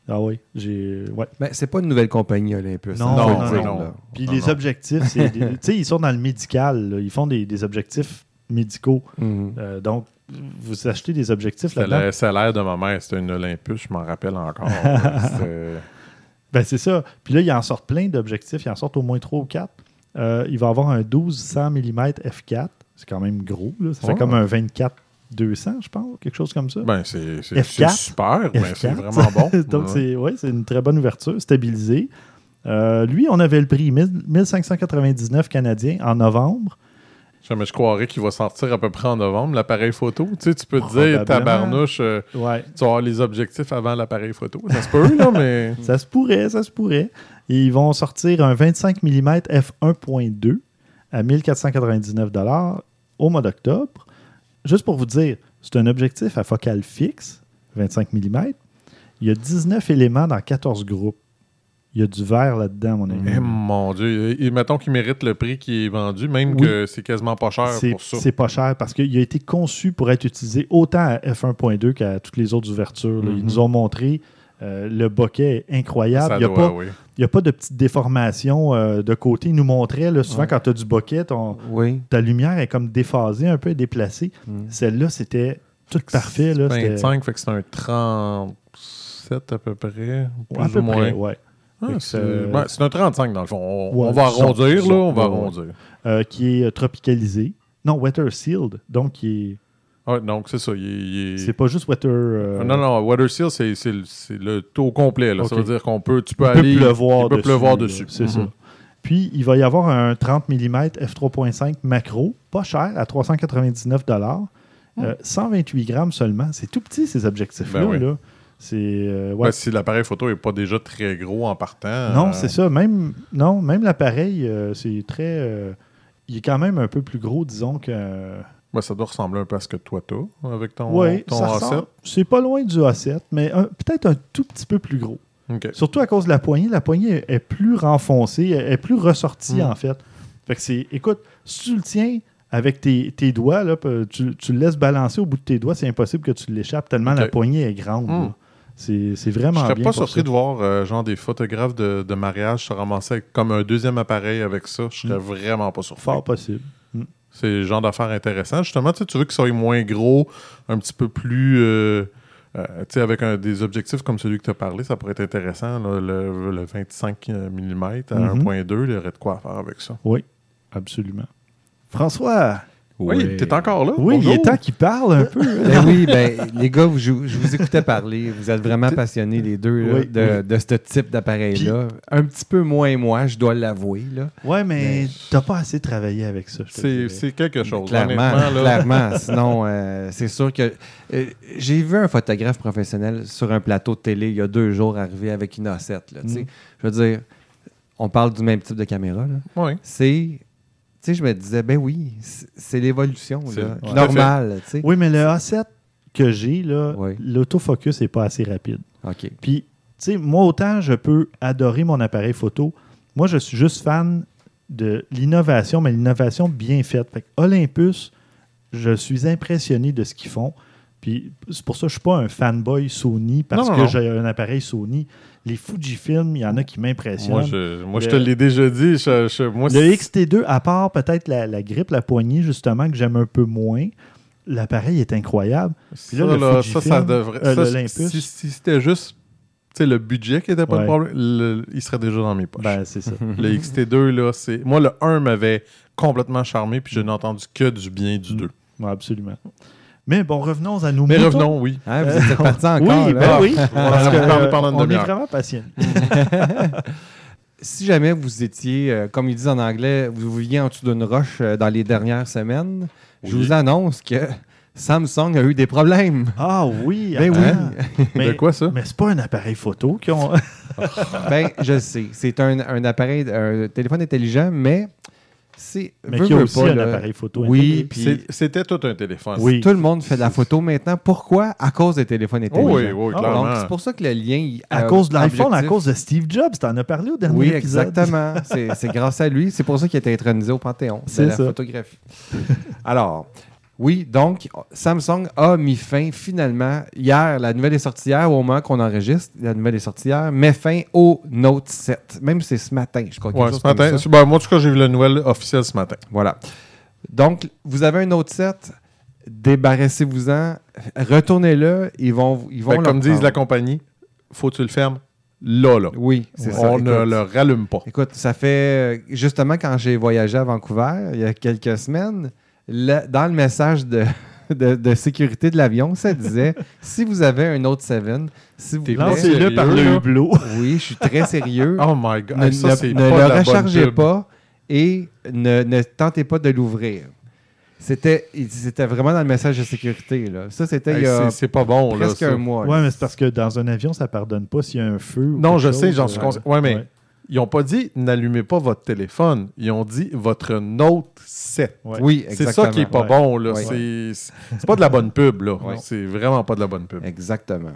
Ah oui, j'ai... Ouais. Ben, c'est pas une nouvelle compagnie, Olympus. Non, non, non, non, non. non. Puis Non, les non. objectifs, c'est... des- tu sais, ils sont dans le médical. Là. Ils font des, des objectifs médicaux. Mhm. Euh, donc, vous achetez des objectifs C'était là-dedans. le salaire de ma mère, c'était une Olympus, je m'en rappelle encore. C'était- Ben, c'est ça. Puis là, ils en sortent plein d'objectifs. Ils en sortent au moins trois ou quatre. Euh, il va avoir un douze cents millimètres f quatre. C'est quand même gros. Là. Ça fait Ouais. comme un vingt-quatre deux cents, je pense. Quelque chose comme ça. Ben, c'est c'est- F quatre. c'est super, mais F c'est quatre. vraiment bon. Donc, Ouais. c'est, ouais, c'est une très bonne ouverture, stabilisée. Euh, lui, on avait le prix mille cinq cent quatre-vingt-dix-neuf canadiens en novembre. Jamais je croirais qu'il va sortir à peu près en novembre, l'appareil photo. Tu sais, tu peux te dire, Probablement. tabarnouche, euh, Ouais. tu vas avoir les objectifs avant l'appareil photo. Ça se peut, là, mais... Ça se pourrait, ça se pourrait. Et ils vont sortir un vingt-cinq millimètres f un point deux à mille quatre cent quatre-vingt-dix-neuf dollars au mois d'octobre. Juste pour vous dire, c'est un objectif à focale fixe, vingt-cinq millimètres. Il y a dix-neuf éléments dans quatorze groupes. Il y a du vert là-dedans, mon ami. Eh, mon Dieu. Et mettons qu'il mérite le prix qui est vendu, même Oui. que c'est quasiment pas cher C'est, pour ça. c'est pas cher parce qu'il a été conçu pour être utilisé autant à f un point deux qu'à toutes les autres ouvertures. là. Ils Mhm. nous ont montré euh, le bokeh est incroyable. Ça Il n'y a, doit, pas- oui. il y a pas de petite déformation euh, de côté. Ils nous montraient, là, souvent Ouais. quand tu as du bokeh, ton, Oui. ta lumière est comme déphasée, un peu déplacée. Mhm. Celle-là, c'était tout parfait. Là, c'était- vingt-cinq, fait que c'est un trente-sept à peu près, plus à peu ou moins. près, ouais. Ah, Fait que c'est ça- ben, c'est un trente-cinq dans le fond. On, Ouais, on va disons, arrondir, là, disons. on va Ouais, ouais. arrondir. Euh, qui est euh, tropicalisé. Non, weather sealed. Donc, qui est... Ah, donc, c'est ça. Il, est- il est- c'est pas juste weather... euh, Ah, non, non, Weather Seal, c'est, c'est, le- c'est le taux complet. Là. Ça Ok. veut dire qu'on peut, tu peux il peut aller. pleuvoir il peut dessus. pleuvoir là. dessus. C'est Mhm. ça. Puis, il va y avoir un trente millimètres f trois point cinq macro, pas cher, à trois cent quatre-vingt-dix-neuf dollars. Euh, cent vingt-huit grammes seulement. C'est tout petit, ces objectifs-là. Ben oui. là. C'est... euh, ouais. Ben, si l'appareil photo n'est pas déjà très gros en partant. Non, euh, c'est ça. Même, non, même l'appareil, euh, c'est très... euh, il est quand même un peu plus gros, disons, que... ben, ça doit ressembler un peu à ce que toi t'as avec ton, Oui, ton ça A sept. ressemble. C'est pas loin du A sept, mais un- peut-être un tout petit peu plus gros. OK. Surtout à cause de la poignée. La poignée est, est plus renfoncée, est, est plus ressortie, Mm. en fait. Fait que c'est... Écoute, si tu le tiens avec tes, tes doigts, là, pe- tu, tu le laisses balancer au bout de tes doigts, c'est impossible que tu l'échappes tellement Ok. la poignée est grande. Mm. là. C'est, c'est Je vraiment serais bien pas pour surpris ça. de voir euh, genre des photographes de, de mariage se ramasser avec comme un deuxième appareil avec ça. Je serais Mm. vraiment pas surpris. Fort possible. C'est le genre d'affaires intéressant. Justement, tu sais, tu veux qu'il soit moins gros, un petit peu plus. euh, euh, tu sais, avec un- des objectifs comme celui que tu as parlé, ça pourrait être intéressant. là, le, le vingt-cinq millimètres à Mhm. un virgule deux, il y aurait de quoi faire avec ça. Oui, absolument. François, Oui, t'es encore là? oui, il Bonjour. est temps qu'il parle un peu. hein. Ben oui, ben, les gars, vous- je, je vous écoutais parler. Vous êtes vraiment passionnés, les deux, là, Oui, de, de ce type d'appareil-là. Un petit peu moins moi, je dois l'avouer. Là. Ouais, mais Mais- t'as pas assez travaillé avec ça. je te C'est, dirais. c'est quelque chose. Clairement, Honnêtement, là. clairement. Sinon, euh, c'est sûr que... euh, j'ai vu un photographe professionnel sur un plateau de télé il y a deux jours arriver avec une A sept. Là, tu sais. Mm. Je veux dire, on parle du même type de caméra. Là. Oui. C'est... Tu sais, je me disais, ben oui, c'est c'est l'évolution. C'est- là. tout à Normal, tu sais. Oui, mais le A sept que j'ai, là, Oui. l'autofocus n'est pas assez rapide. OK. Puis, tu sais, moi, autant je peux adorer mon appareil photo, moi, je suis juste fan de l'innovation, mais l'innovation bien faite. Fait que Olympus, je suis impressionné de ce qu'ils font. Puis, c'est pour ça que je ne suis pas un fanboy Sony parce Non, non, que non. j'ai un appareil Sony. Les Fujifilm, il y en a qui m'impressionnent. Moi, je, moi je Le- te l'ai déjà dit. Je, je- moi, Le c'est- X T deux, à part peut-être la, la grippe, la poignée, justement, que j'aime un peu moins, l'appareil est incroyable. Puis là, ça, le là, ça, Fujifilm, ça devrait. euh, ça, l'Olympus. si, si c'était juste tu sais, le budget qui n'était pas Ouais. le problème, le- il serait déjà dans mes poches. Ben, c'est ça. Le X T deux, là, c'est. Moi, le un m'avait complètement charmé, puis je n'ai entendu que du bien du Mm. deux. Ouais, absolument. Mais bon, revenons à nos Mais moutons. revenons, oui. Hein, vous Euh, êtes parti encore. Oui, là. ben oui. On en Parce a que, parlé euh, pendant une on est demi-heure. vraiment passionnés. Si jamais vous étiez, euh, comme ils disent en anglais, vous viviez en dessous d'une roche euh, dans les dernières semaines, je Oui. vous annonce que Samsung a eu des problèmes. Ah oui. Ben attends. oui. Mais, De quoi ça? mais c'est pas un appareil photo qui ont. Ben, je le sais. C'est un, un appareil, un téléphone intelligent, mais c'est. mais veux, qui a veux aussi pas, un là. appareil photo. Oui, intégré. puis C'est- C'était tout un téléphone. Oui. tout le monde fait de la photo maintenant. Pourquoi? À cause des téléphones Oh, intelligents. oui, oui, Ah, clairement. Donc, c'est pour ça que le lien. il- À euh, cause de l'iPhone, à objectif- cause de Steve Jobs, t'en as parlé au dernier Oui, épisode. exactement. C'est c'est grâce à lui. C'est pour ça qu'il a été intronisé au Panthéon. C'est C'est la ça. photographie. Alors, Oui, donc Samsung a mis fin finalement, hier, la nouvelle est sortie hier, au moment qu'on enregistre, la nouvelle est sortie hier, met fin au Note sept. Même si c'est ce matin, je crois. Ouais, ce matin. Ben, moi, en tout cas, j'ai vu la nouvelle officielle ce matin. Voilà. Donc, vous avez un Note sept, débarrassez-vous-en, retournez-le, ils vont, ils vont ben, le comme prendre. disent la compagnie, faut que tu le fermes là, là. Oui, c'est ouais. ça. On écoute, ne le rallume pas. Écoute, ça fait, justement, quand j'ai voyagé à Vancouver, il y a quelques semaines, le, dans le message de... De, de sécurité de l'avion, ça disait si vous avez un Note sept, si vous plaît, lancez-le par le hublot. Oui, je suis très sérieux. Oh my God, ne, ça, ne, c'est ne pas le la rechargez bonne pub. pas et ne, ne tentez pas de l'ouvrir. C'était, c'était vraiment dans le message de sécurité. Là. Ça, c'était Hey, il y a c'est, c'est pas bon. presque là, un mois. Ouais, là. mais c'est parce que dans un avion, ça pardonne pas s'il y a un feu. Ou Non, je quelque sais, chose, j'en suis euh, conscient. Ouais, mais ouais. ils n'ont pas dit n'allumez pas votre téléphone. Ils ont dit votre Note sept. Ouais. Oui, C'est exactement. ça qui est pas Ouais. bon. Là. Ouais. C'est, c'est, c'est pas de la bonne pub. Là. Ouais. C'est vraiment pas de la bonne pub. Exactement.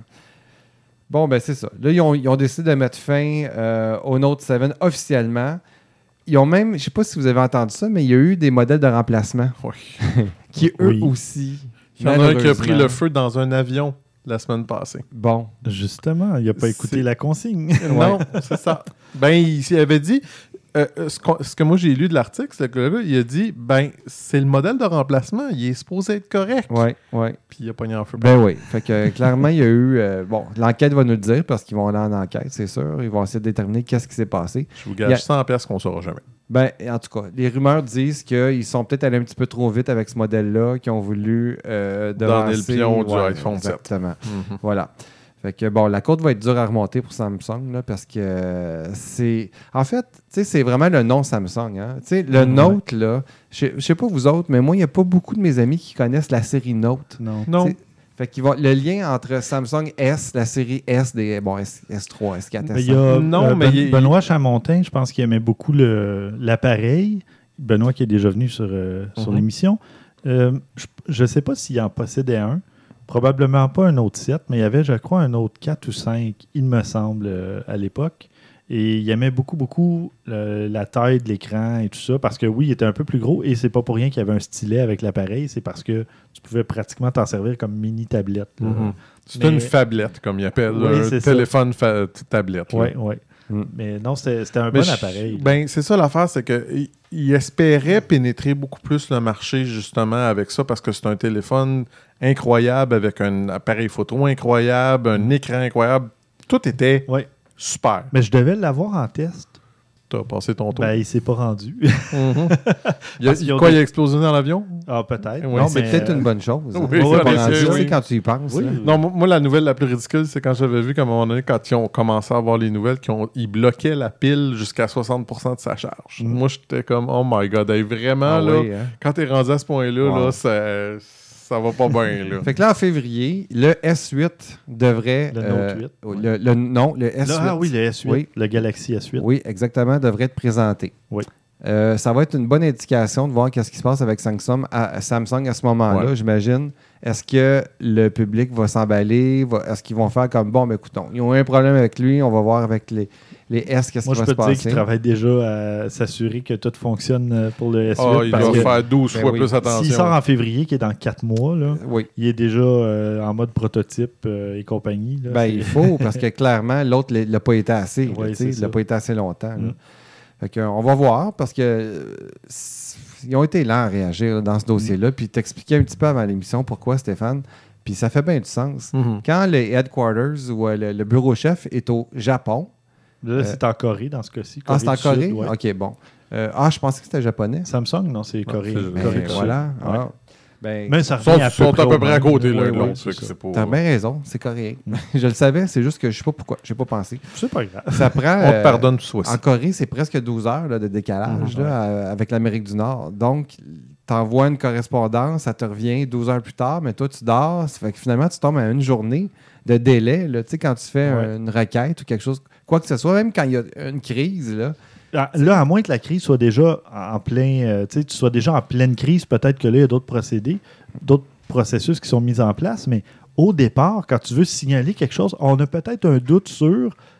Bon, ben c'est ça. Là, ils ont, ils ont décidé de mettre fin euh, au Note sept officiellement. Ils ont même, je sais pas si vous avez entendu ça, mais il y a eu des modèles de remplacement Oui. qui, eux Oui. aussi, Il y en a un qui a malheureusement- pris le feu dans un avion la semaine passée. Bon, Justement, il n'a pas écouté C'est- la consigne. Non, c'est ça. Ben, il, il avait dit, euh, euh, ce, qu'on- ce que moi j'ai lu de l'article, c'est que le gars, il a dit, ben, c'est le modèle de remplacement, il est supposé être correct. ouais, ouais. Puis il a pogné en feu. Ben oui. Fait que euh, clairement, il y a eu. euh, bon, l'enquête va nous le dire parce qu'ils vont aller en enquête, c'est sûr. Ils vont essayer de déterminer qu'est-ce qui s'est passé. Je vous Il y a- gage cent piastres qu'on ne saura jamais. Ben, en tout cas, les rumeurs disent qu'ils sont peut-être allés un petit peu trop vite avec ce modèle-là, qu'ils ont voulu euh, Donner le devancer- pion du ouais, iPhone sept. Exactement. Mhm. Voilà. Fait que bon, la côte va être dure à remonter pour Samsung là, parce que euh, c'est. En fait, tu sais, c'est vraiment le nom Samsung. Hein? Tu sais, le Mhm. Note, là, je je sais pas vous autres, mais moi, il n'y a pas beaucoup de mes amis qui connaissent la série Note. Non. Non. Tu sais, Fait qu'ils vont, le lien entre Samsung S, la série S des bon, S, S3, S quatre, Mais S il y cinq. a Non, euh, mais Ben- il- Benoît Chamontin, je pense qu'il aimait beaucoup le, l'appareil. Benoît qui est déjà venu sur, euh, sur Mhm. l'émission. Euh, je ne sais pas s'il en possédait un. Probablement pas un Note sept, mais il y avait, je crois, un Note quatre ou cinq, il me semble, euh, à l'époque. Et il aimait beaucoup, beaucoup le- la taille de l'écran et tout ça, parce que oui, il était un peu plus gros, et c'est pas pour rien qu'il y avait un stylet avec l'appareil, c'est parce que tu pouvais pratiquement t'en servir comme mini-tablette. là. Mhm. C'est Mais- une phablette, comme ils appellent. Oui, un c'est ça. téléphone fa- tablette. là. Oui, oui. Mm. Mais non, c'était, c'était un Mais bon je- appareil. là. Ben, c'est ça l'affaire, c'est qu'il il espérait pénétrer beaucoup plus le marché justement avec ça parce que c'est un téléphone incroyable avec un appareil photo incroyable, un écran incroyable. Tout était Ouais. super. Mais je devais l'avoir en test. T'as passé ton tour. Ben, il s'est pas rendu. Mhm. il a, Parce qu'ils ont quoi, des- il a explosé dans l'avion? Ah, peut-être. Ouais, Non, c'est mais, peut-être euh, une bonne chose. hein. Oui, C'est ça, pas bien rendu, sûr, tu sais, oui. quand tu y penses. Oui. là. Non, moi, moi, la nouvelle la plus ridicule, c'est quand j'avais vu qu'à un moment donné, quand ils ont commencé à voir les nouvelles, qu'ils ont- ils bloquaient la pile jusqu'à soixante pour cent de sa charge. Mm. Moi, j'étais comme, oh my God, hey, vraiment, Ah là, oui, hein. quand t'es rendu à ce point-là, Wow. là, ça, ça va pas bien, là. Fait que là, en février, le S huit devrait. Le Note euh, huit, oh, ouais. le, le- non, le S huit. Là, ah oui, le S huit, Oui. le Galaxy S huit. Oui, exactement, devrait être présenté. Oui. Euh, ça va être une bonne indication de voir qu'est-ce qui se passe avec Samsung à, Samsung à ce moment-là, Ouais. j'imagine. Est-ce que le public va s'emballer? Va- est-ce qu'ils vont faire comme, bon, ben écoutons, ils ont eu un problème avec lui, on va voir avec les, les S qu'est-ce Moi, qui je va peux se te dire passer. qu'ils travaillent déjà à s'assurer que tout fonctionne euh, pour le S huit. Ah, il parce doit que faire douze Ben fois oui. plus s'il attention. sort en février, qui est dans quatre mois, là, Oui. il est déjà euh, en mode prototype euh, et compagnie. Là, Ben, C'est- il faut, parce que clairement, l'autre ne l'a pas été assez. là, Oui, tu sais, c'est il l'a ça. pas été assez longtemps. là. Mm. Fait que, euh, on va voir, parce que euh, s- ils ont été lents à réagir là, dans ce dossier-là. Puis t'expliquais un petit peu avant l'émission pourquoi, Stéphane. Puis ça fait bien du sens. Mhm. Quand le headquarters ou euh, le, le bureau chef est au Japon, Là, c'est en Corée dans ce cas-ci. ah, c'est en du Sud, Corée? ouais. OK, bon. Euh, ah, je pensais que c'était japonais. Samsung, non, c'est Corée. c'est- Ben, Corée du Sud. voilà. Ouais. Ah. Ben, Mais ça Ils sont, revient à peu, sont près à peu au près à même. côté l'un Ouais, de ouais, l'autre. c'est fait que ça. c'est pas- t'as bien raison, c'est coréen. je le savais, c'est juste que je sais pas pourquoi. J'ai pas pensé. C'est pas grave. Ça prend. On te euh, pardonne tout ça aussi. En Corée, c'est presque douze heures là, de décalage Mhm, là, à- avec l'Amérique du Nord. Donc, tu envoies une correspondance, ça te revient douze heures plus tard, mais toi, tu dors. Ça fait que finalement, tu tombes à une journée de délai. Là, tu sais, quand tu fais Ouais. une requête ou quelque chose, quoi que ce soit, même quand il y a une crise, là, Ah, Là, à moins que la crise soit déjà en plein, euh, tu sais, tu sois déjà en pleine crise, peut-être que là, il y a d'autres procédés, d'autres processus qui sont mis en place, mais au départ, quand tu veux signaler quelque chose, on a peut-être un doute sur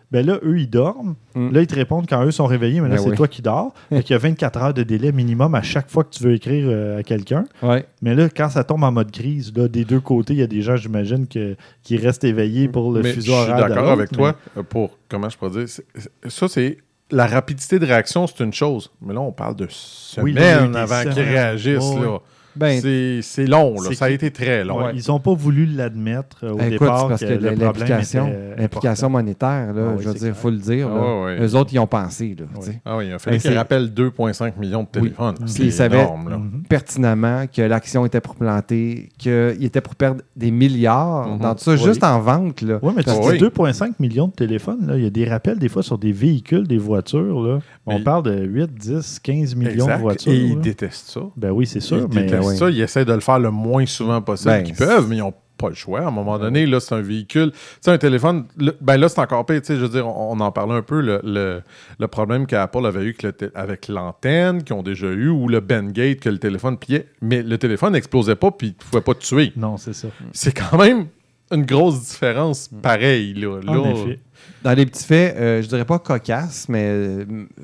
Ben là, eux, ils dorment. Mm. Là, ils te répondent quand eux sont réveillés, mais là, Ben c'est oui. toi qui dors. Fait qu'il y a vingt-quatre heures de délai minimum à chaque fois que tu veux écrire euh, à quelqu'un. Ouais. Mais là, quand ça tombe en mode crise, là, des deux côtés, il y a des gens, j'imagine, que, qui restent éveillés pour le Mais fuseau je suis horaire de d'accord l'autre, avec toi euh, pour, comment je pourrais dire, c'est- c'est- ça, c'est... La rapidité de réaction, c'est une chose. Mais là, on parle de Oui, semaines là, il y a eu des avant qu'ils semaines. réagissent. Oh, là. Ben, C'est c'est long. Là. c'est Ça a qui- été très long. Ouais, ils n'ont pas voulu l'admettre euh, au écoute, départ c'est parce que, que, le problème l'implication, était l'implication important. monétaire, là, Ah oui, je veux c'est dire, il clair. faut le dire. Ah là. ouais, ouais. Eux autres, ils ont pensé. Là, Oui. tu sais. Ah oui, il a fallu Ben, qu'ils c'est- rappellent deux virgule cinq millions de téléphones. Oui. C'est Puis ils savaient- énorme. Là. Mhm. Pertinemment que l'action était pour planter, qu'il était pour perdre des milliards Mhm. dans tout ça, Oui. juste en vente. Là. Oui, mais tu Parce dis que- oui. deux virgule cinq millions de téléphones. Là. Il y a des rappels des fois sur des véhicules, des voitures. Là. On Mais- parle de huit, dix, quinze millions Exact. de voitures. Et ils là. détestent ça. Ben oui, c'est sûr. Ils Mais détestent oui. ça. Ils essaient de le faire le moins souvent possible Ben, qu'ils peuvent, mais ils n'ont pas le choix. À un moment donné, là, c'est un véhicule. Tu sais, un téléphone, le- ben là, c'est encore pire. Tu sais, je veux dire, on, on en parlait un peu, le, le, le problème qu'Apple avait eu avec, le té- avec l'antenne, qu'ils ont déjà eu, ou le Bendgate, que le téléphone pliait. Mais le téléphone n'explosait pas, puis il ne pouvait pas te tuer. non, c'est ça. C'est quand même une grosse différence pareille. Là. En Là, effet. Dans les petits faits, euh, je dirais pas cocasses, mais euh,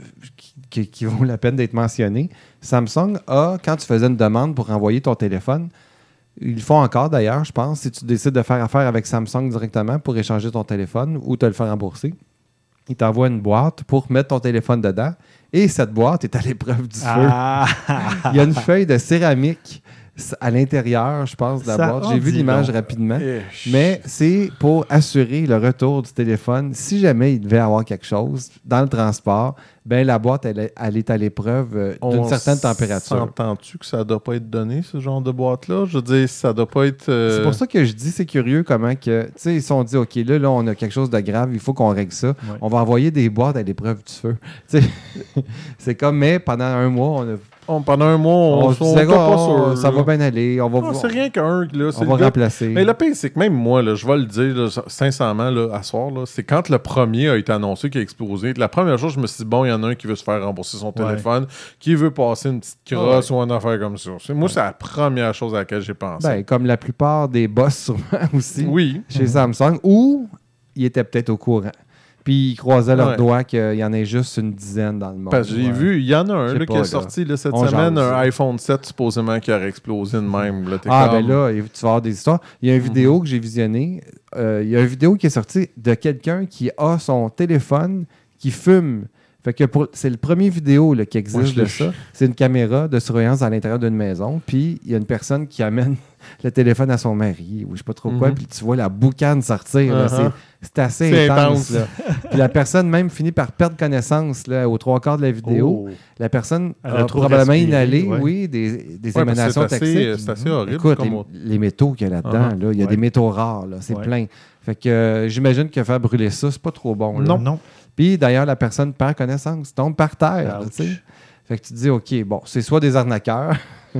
qui, qui vaut la peine d'être mentionnés, Samsung a, quand tu faisais une demande pour envoyer ton téléphone, ils le font encore d'ailleurs, je pense, si tu décides de faire affaire avec Samsung directement pour échanger ton téléphone ou te le faire rembourser, ils t'envoient une boîte pour mettre ton téléphone dedans et cette boîte est à l'épreuve du feu. Ah! Il y a une feuille de céramique à l'intérieur, je pense, de la Ça boîte. en J'ai vu dit l'image long. rapidement. eh, Mais c'est pour assurer le retour du téléphone. Si jamais il devait avoir quelque chose dans le transport, ben la boîte, elle, est- elle est à l'épreuve euh, d'une on certaine température. S'entends-tu que ça ne doit pas être donné, ce genre de boîte-là? Je veux dire, ça doit pas être... euh, C'est pour ça que je dis, c'est curieux comment que, tu sais, ils se sont dit, OK, là, là, on a quelque chose de grave, il faut qu'on règle ça. Ouais. On va envoyer des boîtes à l'épreuve du feu. Tu sais, c'est comme, mais pendant un mois, on a... on- pendant un mois, on On, on se disait, était pas oh, sûr. ça là. va bien aller. On va, Non, c'est rien qu'un. Là, c'est on le va gars- remplacer. Mais le pire, c'est que même moi, là, je vais le dire là, sincèrement, là, à soir, là, c'est quand le premier a été annoncé qu'il a explosé. La première chose, je me suis dit, bon, il y en a un qui veut se faire rembourser son Ouais. téléphone, qui veut passer une petite crosse Ouais. ou une affaire comme ça. C'est- Moi, c'est la première chose à laquelle j'ai pensé. Ben, comme la plupart des boss, sûrement aussi, oui. chez Samsung, ou ils étaient peut-être au courant. Puis ils croisaient leurs Ouais. doigts qu'il y en ait juste une dizaine dans le monde. Parce que j'ai Ouais. vu, il y en a un Je sais là, pas, qui est là. sorti là, cette On semaine, jase. un iPhone sept supposément qui aurait explosé de même. Là, t'es Ah, comme- ben là, tu vas avoir des histoires. Il y a une Mhm. vidéo que j'ai visionnée. Euh, il y a une vidéo qui est sortie de quelqu'un qui a son téléphone qui fume. Fait que pour- c'est le premier vidéo là, qui Ouais, existe je l'ai de ça. C'est une caméra de surveillance à l'intérieur d'une maison. Puis il y a une personne qui amène le téléphone à son mari ou je sais pas trop quoi. Mhm. Puis tu vois la boucane sortir. là. Uh-huh. C'est- C'est assez C'est intense. intense. là. Puis la personne même finit par perdre connaissance là, aux trois quarts de la vidéo. Oh. La personne Elle a a, trop probablement respiré, inhalé, ouais. oui, des, des Ouais, parce que émanations c'est assez, toxiques. c'est assez horrible. Écoute, comme les, on- les métaux qu'il y a là-dedans, Uh-huh. là, il y a Ouais. des métaux rares, là, c'est Ouais. plein. Fait que euh, j'imagine que faire brûler ça, c'est pas trop bon. là. Non, non. Puis d'ailleurs, la personne perd connaissance, tombe par terre. là, Ouch. tu sais. Fait que tu te dis, OK, bon, c'est soit des arnaqueurs,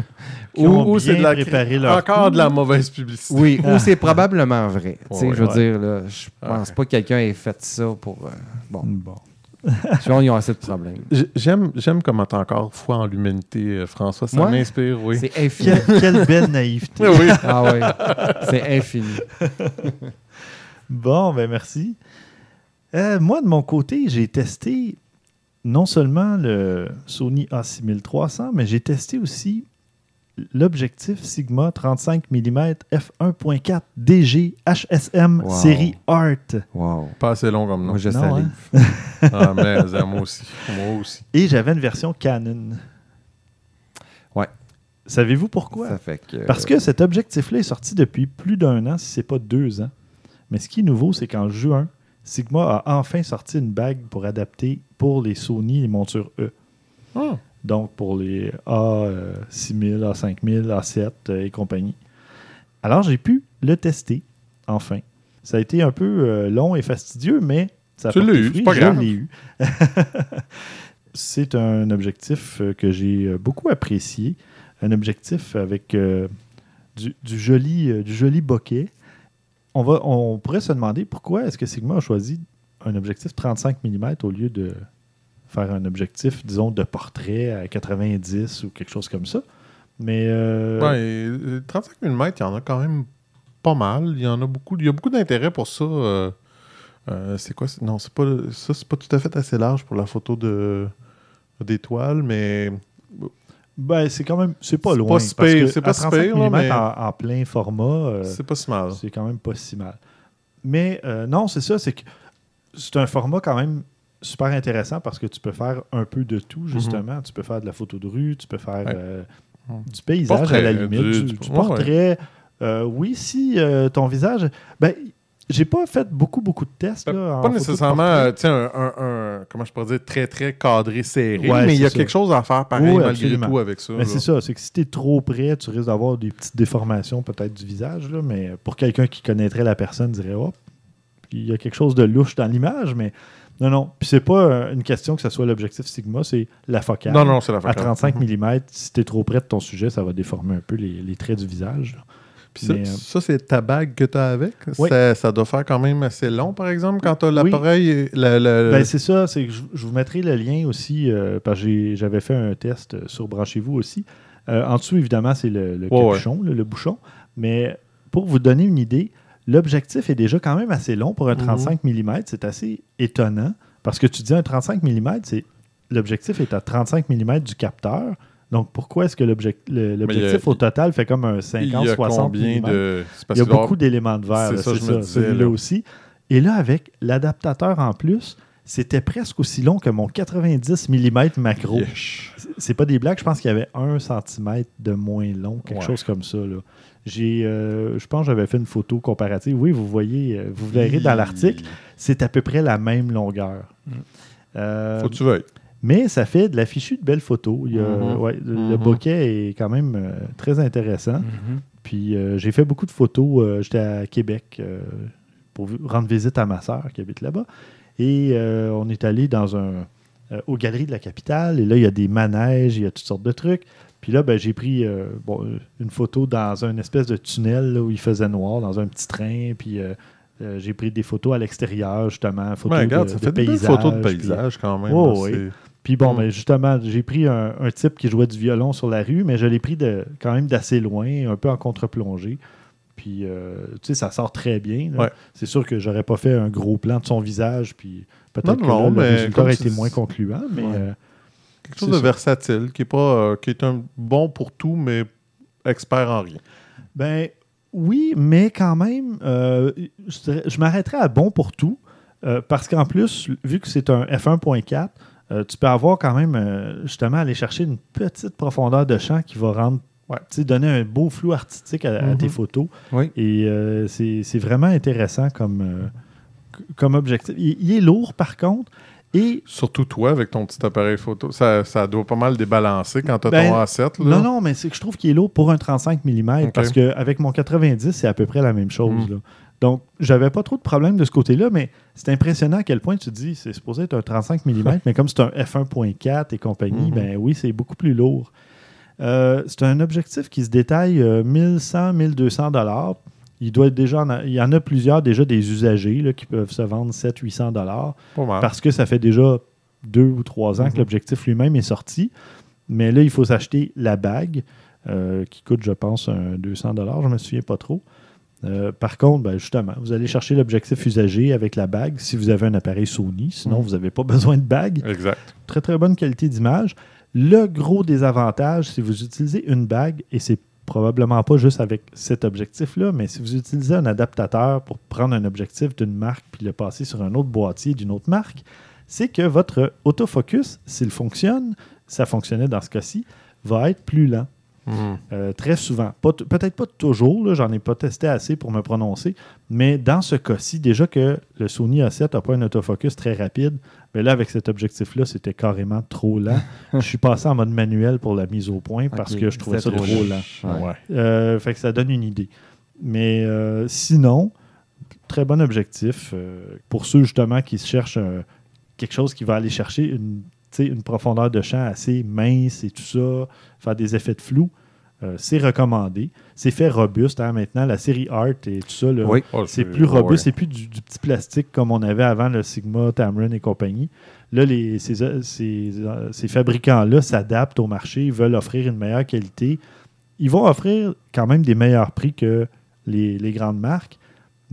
Qui ont ou c'est bien de la préparé leur encore coup. de la mauvaise publicité. oui, ou c'est probablement vrai. Tu sais, Ouais, je veux ouais. dire, là, je pense Ouais. pas que quelqu'un ait fait ça pour. euh, bon, Bon. souvent, ils ont assez de problèmes. J- J'aime, j'aime comment t'as encore foi en l'humanité, euh, François. Ça Ouais. m'inspire, oui. C'est infini. Quelle, quelle belle naïveté. Oui, oui. Ah oui, c'est infini. Bon, ben merci. Euh, moi, de mon côté, j'ai testé non seulement le Sony A six mille trois cents, mais j'ai testé aussi l'objectif Sigma trente-cinq millimètres f un point quatre D G H S M Wow. série Art. Wow. Pas assez long comme nom. Moi, je Non, salive. hein? Ah, mais euh, moi aussi. Moi aussi. Et j'avais une version Canon. Ouais. Savez-vous pourquoi? Ça fait que. Parce que cet objectif-là est sorti depuis plus d'un an, si ce n'est pas deux ans. Mais ce qui est nouveau, c'est qu'en juin, Sigma a enfin sorti une bague pour adapter pour les Sony les montures E. Ah. Donc pour les A six mille, A cinq mille, A sept euh, et compagnie. Alors j'ai pu le tester, enfin. Ça a été un peu euh, long et fastidieux, mais ça a Tu porté l'as eu, fruit. c'est pas Je grave. l'ai eu. C'est un objectif euh, que j'ai euh, beaucoup apprécié. Un objectif avec euh, du, du joli, euh, du joli bokeh. On, va, on pourrait se demander pourquoi est-ce que Sigma a choisi un objectif trente-cinq millimètres au lieu de faire un objectif, disons, de portrait à quatre-vingt-dix ou quelque chose comme ça. Mais euh, Ouais, et, euh, trente-cinq millimètres, il y en a quand même pas mal. Il y en a beaucoup. Il y a beaucoup d'intérêt pour ça euh, Euh, c'est quoi? C'est- Non, c'est pas, ça, c'est pas tout à fait assez large pour la photo de, d'étoile, mais... Ben, c'est quand même... C'est pas C'est loin. pas si parce pire, que c'est pas à si trente-cinq pire, là, millimètres mais- en, en plein format, euh, C'est pas si mal. c'est quand même pas si mal. Mais euh, non, c'est ça, c'est que c'est un format quand même super intéressant parce que tu peux faire un peu de tout, justement. Tu peux faire de la photo de rue, tu peux faire Ouais. euh, Mhm. du paysage Portrait, à la limite, du- du, du- du ouais, portrait. Euh, oui, si euh, ton visage... Ben, j'ai pas fait beaucoup, beaucoup de tests. Là, en Pas photo de nécessairement, portrait. euh, tu sais, un, un- un- comment je pourrais dire, très, très cadré, serré, Ouais, mais il y a c'est quelque ça. chose à faire pareil, Oui, malgré absolument. tout, avec ça. Mais là. c'est ça, c'est que si tu es trop près, tu risques d'avoir des petites déformations peut-être du visage. Là, mais pour quelqu'un qui connaîtrait la personne, dirait oh, il y a quelque chose de louche dans l'image, mais non, non. Puis c'est pas euh, une question que ce soit l'objectif Sigma, c'est la focale. Non, non, c'est la À focale. trente-cinq Mhm. millimètres, si tu es trop près de ton sujet, ça va déformer un peu les, les traits du visage. là. Puis ça, Mais, euh, ça, c'est ta bague que tu as avec. Oui. Ça, ça doit faire quand même assez long, par exemple, quand tu as l'appareil. et le- le- Ben, c'est ça, c'est que je, je vous mettrai le lien aussi, euh, parce que j'ai- j'avais fait un test sur Branchez-vous aussi. Euh, en dessous, évidemment, c'est le, le Ouais, capuchon, le, le bouchon. Mais pour vous donner une idée, l'objectif est déjà quand même assez long pour un trente-cinq millimètres. C'est assez étonnant, parce que tu dis un trente-cinq millimètres, c'est l'objectif est à trente-cinq millimètres du capteur. Donc, pourquoi est-ce que l'objec- le- l'objectif il y a- au total fait comme un il y cinquante a soixante combien millimètres? de. c'est parce Il y a qu'il doit beaucoup d'éléments de verre, C'est là, ça, c'est je me ça, disais, celui-là là. aussi. Et là, avec l'adaptateur en plus, c'était presque aussi long que mon quatre-vingt-dix millimètres macro. Yesh. C'est- C'est pas des blagues, je pense qu'il y avait un centimètre de moins long, quelque Ouais. chose comme ça. Là. J'ai, euh, je pense que j'avais fait une photo comparative. Oui, vous voyez, euh, vous verrez dans l'article, c'est à peu près la même longueur. Euh, Faut que tu veuilles. mais ça fait de la fichue de belles photos. Il y a- Mhm. ouais, le, le Mhm. bokeh est quand même euh, très intéressant. Mhm. Puis euh, j'ai fait beaucoup de photos. euh, J'étais à Québec euh, pour vi- rendre visite à ma sœur qui habite là-bas. Et euh, on est allé dans un euh, aux Galeries de la Capitale. Et là, il y a des manèges, il y a toutes sortes de trucs. Puis là, ben, j'ai pris euh, bon, euh, une photo dans un espèce de tunnel là, où il faisait noir, dans un petit train. Puis euh, euh, j'ai pris des photos à l'extérieur, justement. Photos Ouais, regarde, de, ça de fait des belles paysages, photos de puis- paysage quand même. Oh, là, oui. c'est- Puis bon, Mm. ben, justement, j'ai pris un, un type qui jouait du violon sur la rue, mais je l'ai pris de, quand même d'assez loin, un peu en contre-plongée. Puis, euh, tu sais, ça sort très bien. là. Ouais. C'est sûr que j'aurais pas fait un gros plan de son visage, puis peut-être Non, que non, là, le mais résultat comme aurait tu été dis- moins concluant, mais Ouais. euh, Quelque chose C'est de ça. versatile, qui est pas euh, qui est un bon pour tout, mais expert en rien. ben oui, mais quand même, euh, je, dirais- je m'arrêterais à bon pour tout, euh, parce qu'en plus, vu que c'est un F un point quatre, euh, tu peux avoir quand même, euh, justement, aller chercher une petite profondeur de champ qui va rendre, Ouais. tu sais, donner un beau flou artistique à, à Mhm. tes photos. Oui. Et euh, c'est c'est vraiment intéressant comme, euh, c- comme objectif. Il, il est lourd, par contre, et Surtout toi, avec ton petit appareil photo. Ça, ça doit pas mal débalancer quand tu as Ben, ton A sept. Là. non, non, mais c'est que je trouve qu'il est lourd pour un trente-cinq millimètres Ok. parce qu'avec mon quatre-vingt-dix, c'est à peu près la même chose. Mm. là. Donc, j'avais pas trop de problème de ce côté-là, mais c'est impressionnant à quel point tu te dis c'est supposé être un trente-cinq millimètres, mais comme c'est un F un point quatre et compagnie, Mhm. ben oui, c'est beaucoup plus lourd. Euh, c'est un objectif qui se détaille euh, mille cent à mille deux cents dollars. Il doit être déjà en a- il y en a plusieurs déjà des usagers là, qui peuvent se vendre sept à huit cents dollars Pas mal. parce que ça fait déjà deux ou trois ans que Mhm. l'objectif lui-même est sorti. Mais là, il faut s'acheter la bague euh, qui coûte, je pense, un deux cents dollars. Je ne me souviens pas trop. Euh, par contre, ben, justement, vous allez chercher l'objectif usagé avec la bague si vous avez un appareil Sony. Sinon, Mhm. vous n'avez pas besoin de bague. Exact. Très, très bonne qualité d'image. Le gros désavantage, si vous utilisez une bague, et c'est probablement pas juste avec cet objectif-là, mais si vous utilisez un adaptateur pour prendre un objectif d'une marque puis le passer sur un autre boîtier d'une autre marque, c'est que votre autofocus, s'il fonctionne, ça fonctionnait dans ce cas-ci, va être plus lent. Mhm. Euh, très souvent. Pas t- peut-être pas toujours, là, j'en ai pas testé assez pour me prononcer, mais dans ce cas-ci, déjà que le Sony A sept n'a pas un autofocus très rapide, mais là, avec cet objectif-là, c'était carrément trop lent. Je suis passé en mode manuel pour la mise au point parce Ok, que je trouvais ça c'était trop trop lent. Ouais. Ouais. Euh, fait que ça donne une idée. Mais euh, sinon, très bon objectif euh, pour ceux justement qui se cherchent euh, quelque chose qui va aller chercher une, tu sais, une profondeur de champ assez mince et tout ça, faire des effets de flou. Euh, c'est recommandé. C'est fait robuste. Hein, maintenant, la série Art et tout ça, là, Oui. Oh, c'est plus ouais. robuste. C'est plus du, du petit plastique comme on avait avant, le Sigma, Tamron et compagnie. Là, les, ces, ces, ces fabricants-là s'adaptent au marché. Ils veulent offrir une meilleure qualité. Ils vont offrir quand même des meilleurs prix que les, les grandes marques,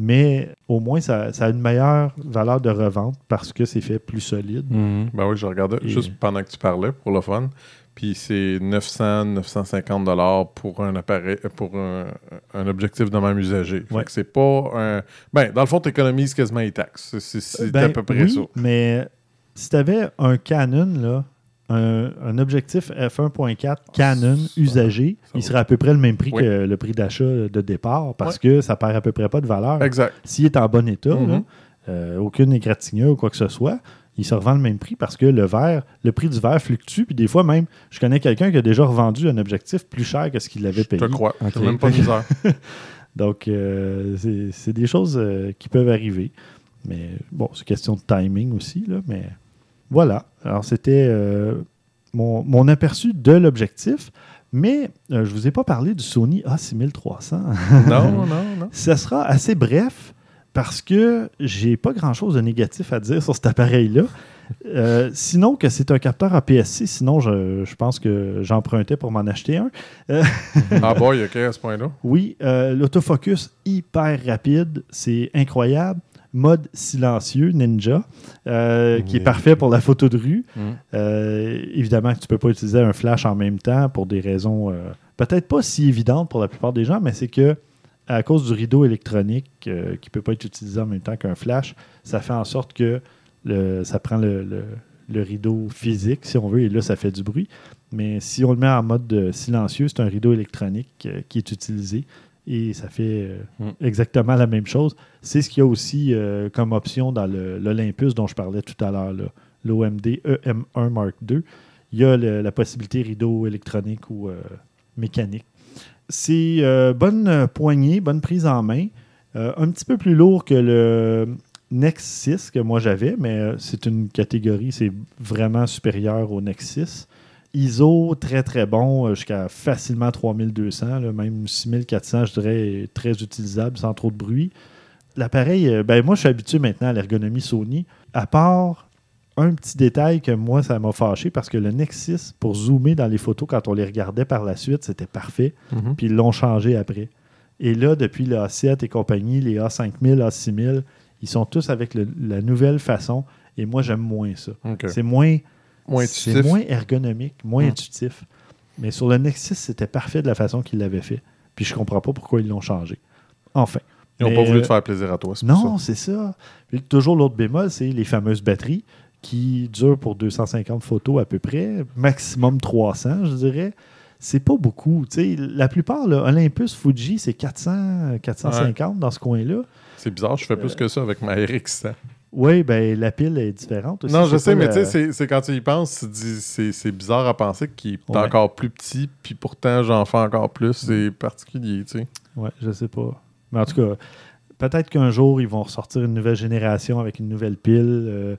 mais au moins, ça, ça a une meilleure valeur de revente parce que c'est fait plus solide. Mhm. Ben oui, je regardais Et- juste pendant que tu parlais pour le fun. Puis c'est neuf cents, neuf cent cinquante dollars pour un appareil, pour un, un objectif de même usagé. Fait Ouais. que c'est pas un. Ben, dans le fond, tu économises quasiment les taxes. C'est, c'est, c'est Ben, à peu près oui, ça. mais si tu avais un Canon, là, un, un objectif f un point quatre Canon ça- usagé, ça il va. serait à peu près le même prix Oui. que le prix d'achat de départ parce que ça perd à peu près pas de valeur. Exact. S'il est en bon état, Mhm. là, euh, aucune égratignure ou quoi que ce soit, il se revend le même prix parce que le verre, le prix du verre fluctue. Puis des fois même, je connais quelqu'un qui a déjà revendu un objectif plus cher que ce qu'il avait Je payé. te crois. Ok. J'ai même pas de misère. Donc, euh, c'est, c'est des choses euh, qui peuvent arriver. Mais bon, c'est question de timing aussi. Là, mais voilà. Alors, c'était euh, mon, mon aperçu de l'objectif. Mais euh, je ne vous ai pas parlé du Sony A six mille trois cents. Non, non, non. Ça sera assez bref parce que j'ai pas grand-chose de négatif à dire sur cet appareil-là. Euh, sinon que c'est un capteur A P S C, sinon je, je pense que j'empruntais pour m'en acheter un. Euh, Ah boy, OK, à ce point-là. oui, euh, l'autofocus hyper rapide, c'est incroyable. Mode silencieux, Ninja, euh, qui est Oui. parfait pour la photo de rue. Mhm. Euh, évidemment que tu ne peux pas utiliser un flash en même temps pour des raisons euh, peut-être pas si évidentes pour la plupart des gens, mais c'est que à cause du rideau électronique euh, qui ne peut pas être utilisé en même temps qu'un flash, ça fait en sorte que le, ça prend le, le- le rideau physique, si on veut, et là, ça fait du bruit. Mais si on le met en mode euh, silencieux, c'est un rideau électronique euh, qui est utilisé et ça fait euh, Mm. exactement la même chose. C'est ce qu'il y a aussi euh, comme option dans le- l'Olympus dont je parlais tout à l'heure, là, l'O M D E M un Mark deux. Il y a le- la possibilité rideau électronique ou euh, mécanique. C'est euh, bonne euh, poignée, bonne prise en main. Euh, un petit peu plus lourd que le Nex six que moi j'avais, mais euh, c'est une catégorie, c'est vraiment supérieur au Nex six. I S O, très très bon, euh, jusqu'à facilement trois mille deux cents, là, même six mille quatre cents, je dirais, est très utilisable sans trop de bruit. L'appareil, euh, ben moi je suis habitué maintenant à l'ergonomie Sony, à part un petit détail que moi ça m'a fâché parce que le Nex six, pour zoomer dans les photos quand on les regardait par la suite, c'était parfait. Mhm. Puis ils l'ont changé après. Et là, depuis le A sept et compagnie, les A cinq mille, A six mille, ils sont tous avec le- la nouvelle façon. Et moi, j'aime moins ça. OK. C'est moins, Moins c'est intuitif. moins ergonomique, moins Hmm. intuitif. Mais sur le Nexus, c'était parfait de la façon qu'ils l'avaient fait. Puis je comprends pas pourquoi ils l'ont changé. Enfin. Ils n'ont Mais, pas voulu euh, te faire plaisir à toi, c'est pour Non, ça. c'est ça. Puis toujours l'autre bémol, c'est les fameuses batteries qui durent pour deux cent cinquante photos à peu près, maximum trois cents, je dirais. C'est pas beaucoup. Tu sais, la plupart, là, Olympus, Fuji, c'est quatre cents, quatre cent cinquante dans ce coin-là. C'est bizarre, je fais plus que ça avec ma R X cent. Oui, ben la pile est différente aussi. Non, je C'est sais, pas mais la- tu sais, c'est- c'est quand tu y penses, tu te dis, c'est c'est bizarre à penser qu'il est Ouais. encore plus petit, puis pourtant j'en fais encore plus. C'est particulier, tu sais. Ouais, je sais pas. Mais en tout cas, peut-être qu'un jour, ils vont ressortir une nouvelle génération avec une nouvelle pile. euh,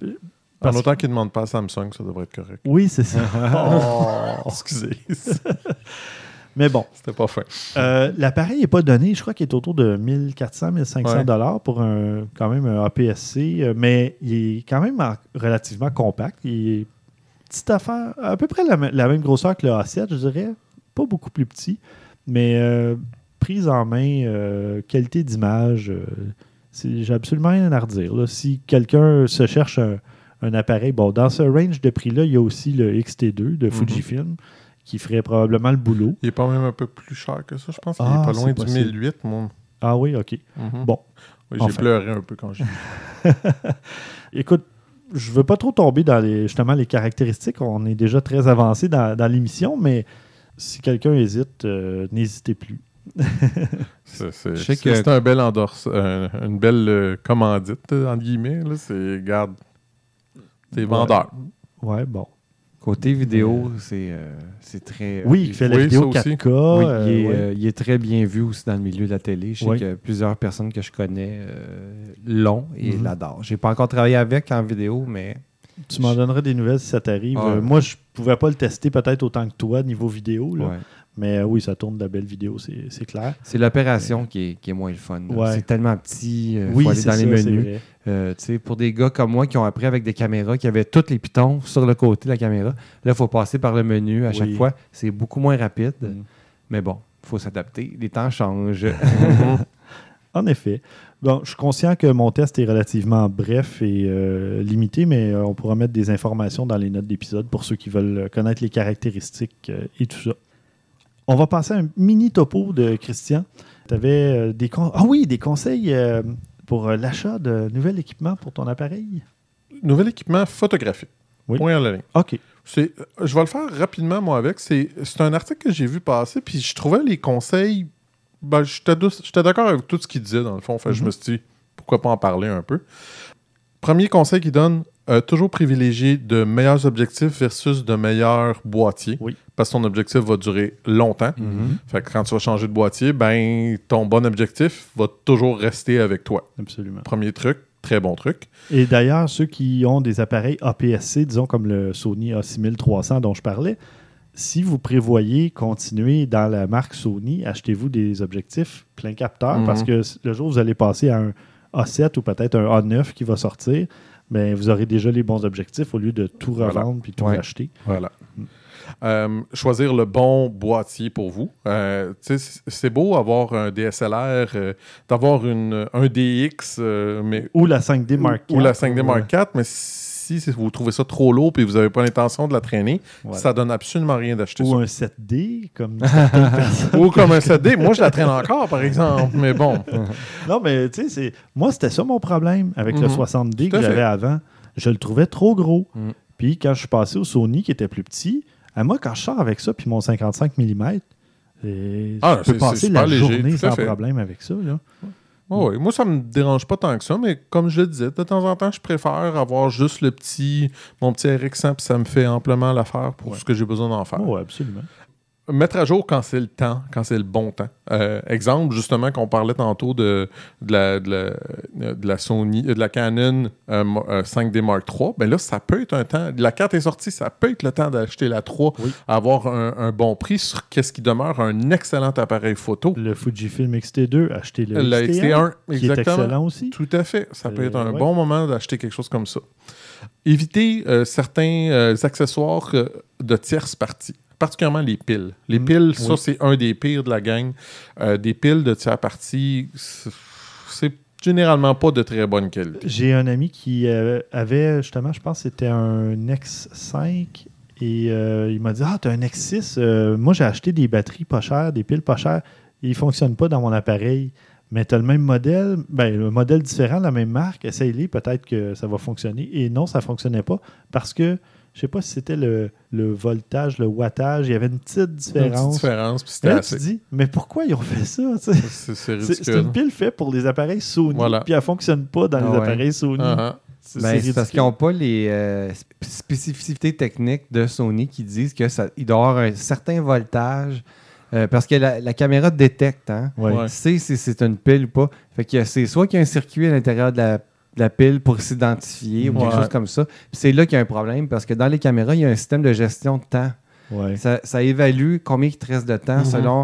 En parce- autant qu'ils ne demandent pas à Samsung, ça devrait être correct. Oui, c'est ça. Oh. Excusez, Mais bon, c'était pas fin. euh, l'appareil n'est pas donné. Je crois qu'il est autour de mille quatre cents, mille cinq cents Ouais. dollars pour un, quand même un A P S C, euh, mais il est quand même en- relativement compact. Il est petite affaire, à peu près la, m- la même grosseur que le A sept, je dirais. Pas beaucoup plus petit, mais euh, prise en main, euh, qualité d'image, euh, c'est- j'ai absolument rien à redire. Là. Si quelqu'un se cherche un, un appareil, bon, dans ce range de prix-là, il y a aussi le X T deux de Fujifilm qui ferait probablement le boulot. Il est pas même un peu plus cher que ça, je pense. qu'il Ah, est pas loin c'est du possible. mille huit, moi. Ah oui, OK. Mhm. Bon. Oui, j'ai enfin. pleuré un peu quand j'ai Écoute, je veux pas trop tomber dans les, justement les caractéristiques. On est déjà très avancé dans, dans l'émission, mais si quelqu'un hésite, euh, n'hésitez plus. C'est c'est- Je sais c'est- que- c'est un bel endorse, euh, une belle euh, commandite, euh, entre guillemets. Là, c'est, garde, c'est vendeur. Ouais, bon. Côté vidéo, c'est euh, c'est très. Oui, euh, il fait la oui, vidéo ça aussi. quatre K. Oui, euh, il, est, ouais. euh, il est très bien vu aussi dans le milieu de la télé. Je sais Oui. que plusieurs personnes que je connais euh, l'ont et Mhm. l'adorent. J'ai pas encore travaillé avec en vidéo, mais Tu m'en donneras des nouvelles si ça t'arrive. Ah, Euh, ouais. moi, je pouvais pas le tester peut-être autant que toi, niveau vidéo. Là. ouais. Mais euh, oui, ça tourne de la belle vidéo, c'est, c'est clair. c'est l'opération qui est, qui est moins le fun. là. Ouais. C'est tellement petit, il oui, faut aller c'est dans les ça, c'est menus. vrai. Euh, tu sais, pour des gars comme moi qui ont appris avec des caméras, qui avaient tous les pitons sur le côté de la caméra, là, il faut passer par le menu à Oui. chaque fois. C'est beaucoup moins rapide. Mm. Mais bon, il faut s'adapter. Les temps changent. En effet. Bon, je suis conscient que mon test est relativement bref et euh, limité, mais euh, on pourra mettre des informations dans les notes d'épisode pour ceux qui veulent connaître les caractéristiques euh, et tout ça. On va passer à un mini topo de Christian. Tu avais euh, des, con- ah oui, des conseils euh, pour euh, l'achat de nouvel équipement pour ton appareil? Nouvel équipement photographique. Oui. Point à la ligne. OK. C'est, je vais le faire rapidement, moi, avec. C'est, c'est un article que j'ai vu passer, puis je trouvais les conseils... Ben, j'étais, douce, j'étais d'accord avec tout ce qu'il disait, dans le fond. Fait, mm-hmm. Je me suis dit, pourquoi pas en parler un peu. Premier conseil qu'il donne, euh, toujours privilégier de meilleurs objectifs versus de meilleurs boîtiers. Oui. Parce que ton objectif va durer longtemps. Mm-hmm. Fait que quand tu vas changer de boîtier, ben ton bon objectif va toujours rester avec toi. Absolument. Premier truc, très bon truc. Et d'ailleurs, ceux qui ont des appareils A P S C, disons comme le Sony A six mille trois cents dont je parlais, si vous prévoyez continuer dans la marque Sony, achetez-vous des objectifs plein capteur mm-hmm. parce que le jour où vous allez passer à un A sept ou peut-être un A neuf qui va sortir, ben, vous aurez déjà les bons objectifs au lieu de tout revendre puis tout ouais. racheter. Voilà. Mm. Euh, choisir le bon boîtier pour vous. Euh, c'est beau avoir un D S L R, euh, d'avoir une, un D X, euh, mais, ou la cinq D Mark quatre. Ou la cinq D Mark quatre, mais si, si vous trouvez ça trop lourd et vous n'avez pas l'intention de la traîner, voilà. Ça donne absolument rien d'acheter ou ça. Ou un sept D, comme certaines personnes. Ou comme un sept D. Moi, je la traîne encore, par exemple, mais bon. Non, mais tu sais, moi, c'était ça mon problème avec mm-hmm. le soixante D Tout que j'avais fait. avant. Je le trouvais trop gros. Mm. Puis quand je suis passé au Sony, qui était plus petit, à moi, quand je sors avec ça, puis mon cinquante-cinq millimètres, et ah, je peux passer la léger, journée sans fait. problème avec ça. Là. Oh, oui. Moi, ça me dérange pas tant que ça, mais comme je le disais, de temps en temps, je préfère avoir juste le petit, mon petit R X cent, puis ça me fait amplement l'affaire pour ouais. ce que j'ai besoin d'en faire. Oui, absolument. Mettre à jour quand c'est le temps, quand c'est le bon temps. Euh, exemple, justement, qu'on parlait tantôt de, de, la, de, la, de la Sony, de la Canon euh, cinq D Mark trois, ben là, ça peut être un temps. La carte est sortie, ça peut être le temps d'acheter la trois, oui. avoir un, un bon prix sur qu'est-ce qui demeure un excellent appareil photo. Le Fujifilm X T deux, acheter le, le X T un, qui est excellent aussi. Tout à fait. Ça peut être un ouais. bon moment d'acheter quelque chose comme ça. Éviter euh, certains euh, accessoires euh, de tierces parties. Particulièrement les piles. Les mmh, piles, ça, oui. c'est un des pires de la gang. Euh, des piles de tiers partie, c'est généralement pas de très bonne qualité. J'ai un ami qui euh, avait, justement, je pense que c'était un X cinq et euh, il m'a dit « Ah, tu as un X six. Euh, moi, j'ai acheté des batteries pas chères, des piles pas chères. Ils ne fonctionnent pas dans mon appareil. Mais tu as le même modèle, ben, le modèle différent, la même marque. Essaye-les, peut-être que ça va fonctionner. » Et non, ça ne fonctionnait pas parce que je ne sais pas si c'était le, le voltage, le wattage. Il y avait une petite différence. Une petite différence, puis c'était là, assez. Tu te dis, mais pourquoi ils ont fait ça? C'est, c'est ridicule. C'est, c'est une pile faite pour les appareils Sony, voilà. Puis elle ne fonctionne pas dans ah, les ouais. appareils Sony. Uh-huh. C'est, ben, c'est, c'est parce qu'ils n'ont pas les euh, spécificités techniques de Sony qui disent qu'il doit y avoir un certain voltage. Euh, parce que la, la caméra détecte, hein? Ouais. Ouais. Sait si c'est une pile ou pas. Fait que c'est soit qu'il y a un circuit à l'intérieur de la de la pile pour s'identifier mmh. ou quelque ouais. chose comme ça. Puis c'est là qu'il y a un problème parce que dans les caméras, il y a un système de gestion de temps. Ouais. Ça, ça évalue combien il te reste de temps mmh. selon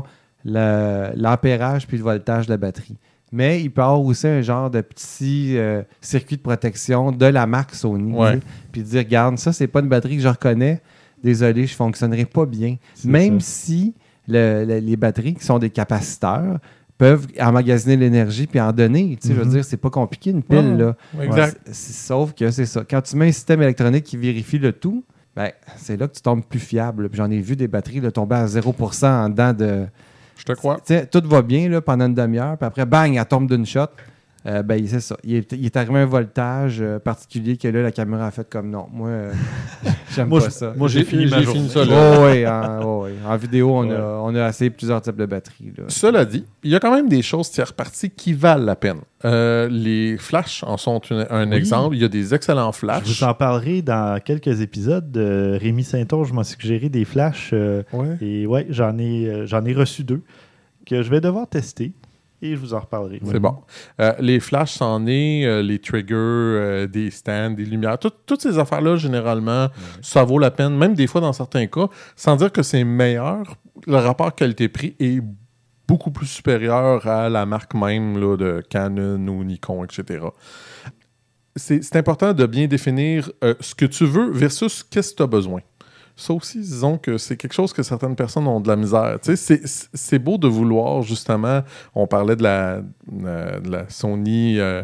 le, l'ampérage puis le voltage de la batterie. Mais il peut y avoir aussi un genre de petit euh, circuit de protection de la marque Sony. Ouais. Puis dire, regarde, ça, c'est pas une batterie que je reconnais. Désolé, je ne fonctionnerai pas bien. C'est Même ça. si le, le, les batteries qui sont des capaciteurs peuvent emmagasiner l'énergie puis en donner. Tu sais, mm-hmm. Je veux dire, c'est pas compliqué une pile. Ouais, là. Exact. Ouais, c'est, sauf que c'est ça. Quand tu mets un système électronique qui vérifie le tout, ben, c'est là que tu tombes plus fiable. Puis j'en ai vu des batteries là, tomber à zéro pour cent en dedans de... Je te crois. Tu sais, tout va bien là, pendant une demi-heure, puis après, bang, elle tombe d'une shot. Euh, ben, c'est ça. Il est, il est arrivé un voltage euh, particulier que là, la caméra a fait comme non. Moi, euh, j'aime moi, pas ça. Moi, j'ai, j'ai fini, j'ai fini ça. Là. Oh, oui, en, oh, oui. En vidéo, on, ouais. a, on a essayé plusieurs types de batteries. Là. Cela dit, il y a quand même des choses tiers parties qui valent la peine. Euh, les flashs en sont une, un oui. exemple. Il y a des excellents flashs. Je vous en parlerai dans quelques épisodes. Euh, Rémi Saint-Onge m'a suggéré des flashs. Euh, ouais. Et ouais, j'en ai, euh, j'en ai reçu deux que je vais devoir tester. Et je vous en reparlerai. C'est oui. bon. Euh, les flashs, c'en est, euh, les triggers, euh, des stands, des lumières. Tout, toutes ces affaires-là, généralement, oui. ça vaut la peine, même des fois dans certains cas, sans dire que c'est meilleur. Le rapport qualité-prix est beaucoup plus supérieur à la marque même là, de Canon ou Nikon, et cetera. C'est, c'est important de bien définir euh, ce que tu veux versus qu'est-ce que tu as besoin. ça aussi, disons que c'est quelque chose que certaines personnes ont de la misère. Tu sais, c'est, c'est beau de vouloir, justement, on parlait de la, de la Sony euh,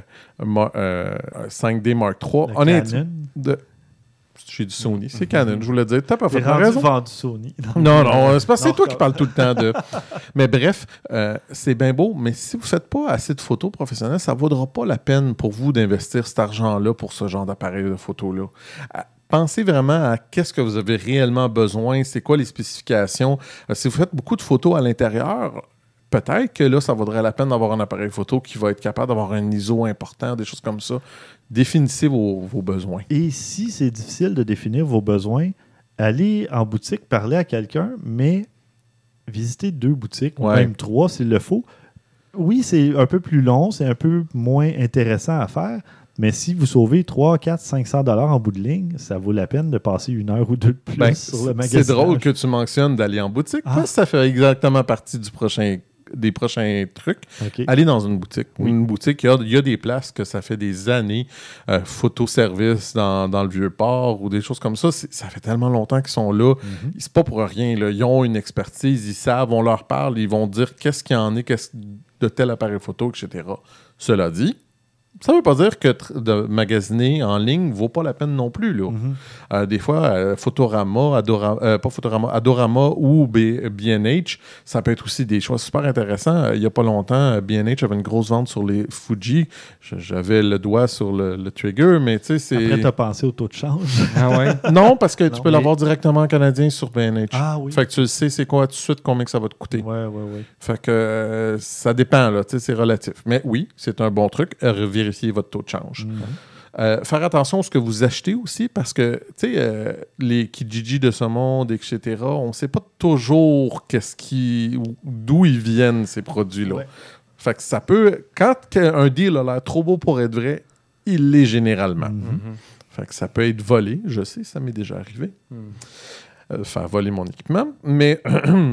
euh, cinq D Mark trois. Le Honnêtement, Canon. de... J'ai dit Sony, c'est Mm-hmm. Canon, je voulais dire. T'as pas J'ai fait rendu raison. vendu Sony. Non, non, c'est parce que c'est Non, toi qui comme- parles tout le temps de. Mais bref, euh, c'est bien beau, mais si vous ne faites pas assez de photos professionnelles, ça ne vaudra pas la peine pour vous d'investir cet argent-là pour ce genre d'appareil de photo-là. Euh, Pensez vraiment à qu'est-ce que vous avez réellement besoin, c'est quoi les spécifications. Euh, si vous faites beaucoup de photos à l'intérieur, peut-être que là, ça vaudrait la peine d'avoir un appareil photo qui va être capable d'avoir un I S O important, des choses comme ça. Définissez vos, vos besoins. Et si c'est difficile de définir vos besoins, allez en boutique, parlez à quelqu'un, mais visitez deux boutiques, ou Ouais. même trois s'il le faut. Oui, c'est un peu plus long, c'est un peu moins intéressant à faire, mais si vous sauvez trois, quatre, cinq cents dollars en bout de ligne, ça vaut la peine de passer une heure ou deux de plus Ben, sur le magasin. c'est drôle que tu mentionnes d'aller en boutique, Ah. parce que ça fait exactement partie du prochain, des prochains trucs. OK. Aller dans une boutique. Oui. Une boutique, il y a, il y a des places que ça fait des années, euh, photoservice dans, dans le Vieux-Port ou des choses comme ça. C'est- ça fait tellement longtemps qu'ils sont là. Mhm. C'est pas pour rien. Là. Ils ont une expertise, ils savent, on leur parle, ils vont dire qu'est-ce qu'il y en est qu'est-ce de tel appareil photo, et cetera. Cela dit, ça veut pas dire que tr- de magasiner en ligne vaut pas la peine non plus. Là. Mhm. Euh, des fois, euh, Photorama, Adora, euh, pas Photorama, Adorama ou B- B&H, ça peut être aussi des choix super intéressants. Euh, il n'y a pas longtemps, euh, B and H avait une grosse vente sur les Fuji. Je- J'avais le doigt sur le, le trigger, mais tu sais, c'est... Après, tu as pensé au taux de change. Ah ouais? Non, parce que tu Non, peux mais- l'avoir directement en canadien sur B and H. Ah oui. Fait que tu le sais, c'est quoi tout de suite, combien que ça va te coûter. Ouais, ouais, ouais. Fait que euh, ça dépend, là, tu sais, c'est relatif. Mais oui, c'est un bon truc, euh, vérifier votre taux de change. Mhm. Euh, faire attention à ce que vous achetez aussi, parce que, tu sais, euh, les Kijiji de ce monde, et cetera, on ne sait pas toujours qu'est-ce qui, ou- d'où ils viennent, ces produits-là. Ouais. Fait que ça peut, quand un deal a l'air trop beau pour être vrai, il l'est généralement. Mhm. Fait que ça peut être volé, je sais, ça m'est déjà arrivé. Mm. Euh, faire voler mon équipement. Mais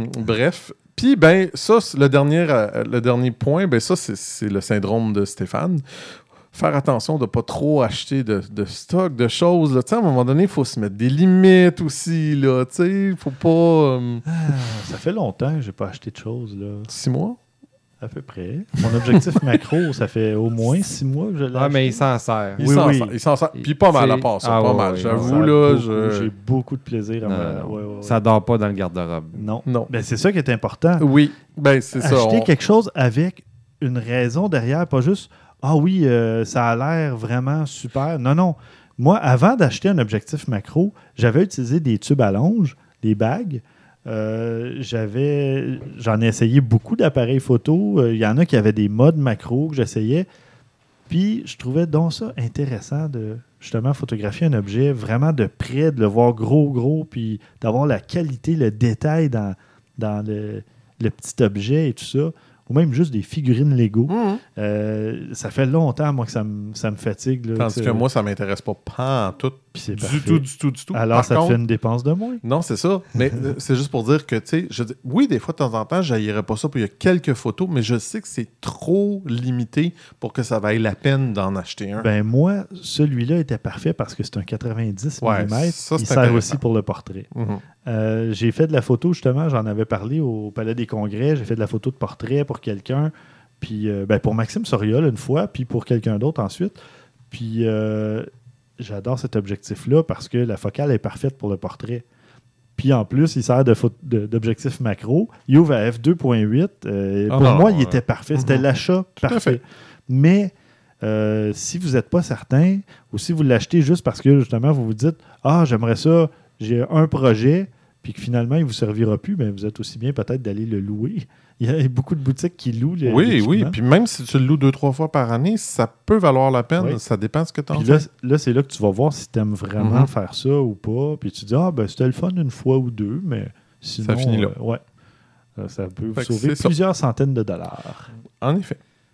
bref. Puis, ben, ça, c'est le dernier, euh, le dernier point, ben, ça, c'est, c'est le syndrome de Stéphane. Faire attention de ne pas trop acheter de, de stock, de choses. Là. Tu sais, à un moment donné, il faut se mettre des limites aussi. Là. Tu sais, il ne faut pas. euh, Ah, ça fait longtemps que j'ai pas acheté de choses, là. six mois? À peu près. Mon objectif macro, ça fait au moins six mois que je l'ai Ah, mais il acheté. s'en sert. Il Oui, s'en oui. sort. Il s'en sort. Puis pas mal à C'est- part ça. Ah, pas ouais, mal. ouais, J'avoue, Ça a là. beaucoup- je- J'ai beaucoup de plaisir à Non, me... non. ouais, ouais, ouais. Ça dort pas dans le garde-robe. Non. Non. Ben, c'est ça qui est important. Oui. Ben, c'est ça. Acheter on- quelque chose avec une raison derrière, pas juste « Ah oui, euh, ça a l'air vraiment super ». Non, non. Moi, avant d'acheter un objectif macro, j'avais utilisé des tubes à longe, des bagues. Euh, j'avais, j'en ai essayé beaucoup d'appareils photo. Euh, Il y en a qui avaient des modes macro que j'essayais. Puis, je trouvais donc ça intéressant de justement photographier un objet vraiment de près, de le voir gros, gros, puis d'avoir la qualité, le détail dans, dans le, le petit objet et tout ça. Ou même juste des figurines Lego. Mhm. Euh, ça fait longtemps, moi, que ça me, ça me fatigue. Là, Tandis tu sais. que moi, ça m'intéresse pas, pas en tout. Puis c'est Du parfait. tout, du tout, du tout. Alors, Par ça contre, te fait une dépense de moins. non, c'est ça. Mais euh, c'est juste pour dire que, tu sais, je dis- oui, des fois, de temps en temps, je n'haïrais pas ça, puis il y a quelques photos, mais je sais que c'est trop limité pour que ça vaille la peine d'en acheter un. Ben moi, celui-là était parfait parce que c'est un quatre-vingt-dix Ouais, millimètres. ça, c'est Il sert intéressant. aussi pour le portrait. Mhm. Euh, j'ai fait de la photo, justement, j'en avais parlé au Palais des Congrès. J'ai fait de la photo de portrait pour quelqu'un, puis euh, ben, pour Maxime Soriol une fois, puis pour quelqu'un d'autre ensuite. Puis euh, j'adore cet objectif-là parce que la focale est parfaite pour le portrait. Puis en plus, il sert de pho- de- d'objectif macro. Il ouvre à f deux point huit. Euh, Ah pour non, moi, non, il était parfait. C'était Mhm. l'achat à parfait. fait. Mais euh, si vous n'êtes pas certain, ou si vous l'achetez juste parce que justement, vous vous dites « Ah, j'aimerais ça, j'ai un projet », puis que finalement, il ne vous servira plus, bien, vous êtes aussi bien peut-être d'aller le louer. Il y a beaucoup de boutiques qui louent les Oui, l'équipement. oui. Puis même si tu le loues deux, trois fois par année, ça peut valoir la peine. Oui. Ça dépend de ce que tu en Puis fais. là, là c'est là que tu vas voir si tu aimes vraiment Mhm. faire ça ou pas. Puis tu dis, ah, ben c'était le fun une fois ou deux, mais sinon. Ça finit là. euh, ouais. Euh, Ça peut vous Fait que sauver c'est ça. plusieurs centaines de dollars. En effet.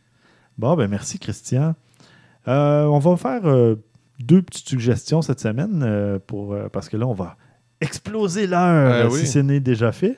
Bon, ben merci, Christian. Euh, on va faire euh, deux petites suggestions cette semaine euh, pour, euh, parce que là, on va exploser l'heure, Euh, oui. si ce n'est déjà fait.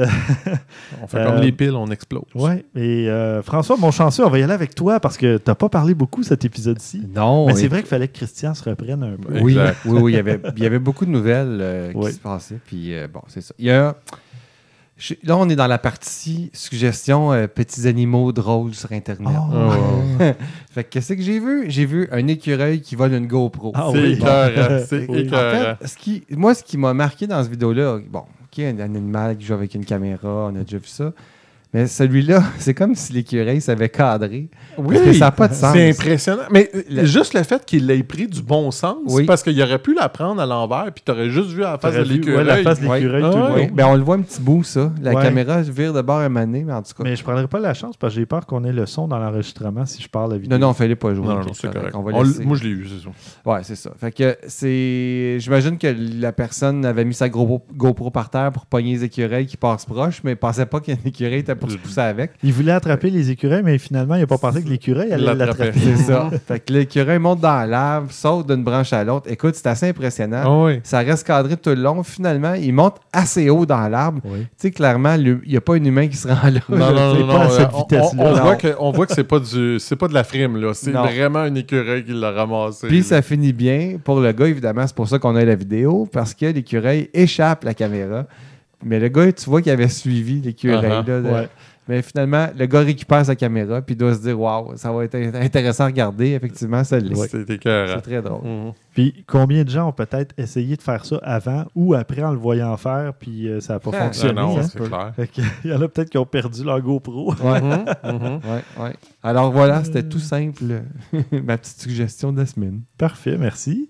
On fait Euh, comme les piles, on explose. Oui, et euh, François, mon chanceux, on va y aller avec toi parce que tu n'as pas parlé beaucoup cet épisode-ci. Non. Mais c'est et- vrai qu'il fallait que Christian se reprenne un peu. Oui, Exact. oui, oui, il y avait, il y avait beaucoup de nouvelles euh, qui Oui. se passaient. Puis euh, bon, c'est ça. Il y a. je- Là, on est dans la partie suggestion euh, petits animaux drôles sur Internet. Oh. Fait que qu'est-ce que j'ai vu? J'ai vu un écureuil qui vole une GoPro. Ah C'est oui. écœurant, c'est Oui. écœurant. En fait, ce qui, moi, ce qui m'a marqué dans cette vidéo-là, bon, OK, un animal qui joue avec une caméra, on a déjà vu ça. Mais celui-là, c'est comme si l'écureuil s'avait cadré. Oui, Parce que ça n'a pas de sens. c'est impressionnant. Mais euh, Le- juste le fait qu'il l'ait pris du bon sens, Oui. parce qu'il aurait pu la prendre à l'envers, puis t'aurais juste vu à la face de T'aurais vu, ouais, l'écureuil. la face de Ouais. l'écureuil Ah tout le ouais. long. Oui, ben on le voit un petit bout, ça. La Ouais. caméra vire de bord à maner, mais en tout cas. Mais je ne prendrai pas la chance parce que j'ai peur qu'on ait le son dans l'enregistrement si je parle la vidéo. Non, non, fallait pas jouer. Non, non, Ok, c'est correct. On va On l- laisser. moi, je l'ai vu, c'est ça. Ouais, c'est ça. Fait que c'est. J'imagine que la personne avait mis sa GoPro, GoPro par terre pour pogner les écureuils qui passent proche, mais pensait pas qu'un écureuil était pour se pousser avec. Il voulait attraper les écureuils, mais finalement, il n'a pas pensé que l'écureuil allait L'attraper. l'attraper. C'est ça. Fait que l'écureuil monte dans l'arbre, saute d'une branche à l'autre. Écoute, c'est assez impressionnant. Ah oui. Ça reste cadré tout le long. Finalement, il monte assez haut dans l'arbre. Oui. Tu sais, clairement, le- il n'y a pas un humain qui se rend là. Non, non, non, c'est non. pas à euh, cette on- vitesse-là. On, on Non. voit que, on voit que c'est pas du, c'est pas de la frime, là. C'est Non. vraiment un écureuil qui l'a ramassé. Puis là. ça finit bien. Pour le gars, évidemment, c'est pour ça qu'on a la vidéo, parce que l'écureuil échappe la caméra. Mais le gars, tu vois qu'il avait suivi l'écureuil. Uh-huh. là, de- Ouais. Mais finalement, le gars récupère sa caméra, puis il doit se dire waouh, ça va être intéressant à regarder. Effectivement, ça l'est. C'est C'est écœurant. très drôle. Mhm. Puis combien de gens ont peut-être essayé de faire ça avant ou après en le voyant faire, puis euh, ça n'a pas Ah, fonctionné. Ah non, hein? c'est clair. Fait que, il y en a peut-être qui ont perdu leur GoPro. Ouais. Mhm, mhm. Ouais, ouais. Alors voilà, c'était tout simple. Ma petite suggestion de la semaine. Parfait, merci.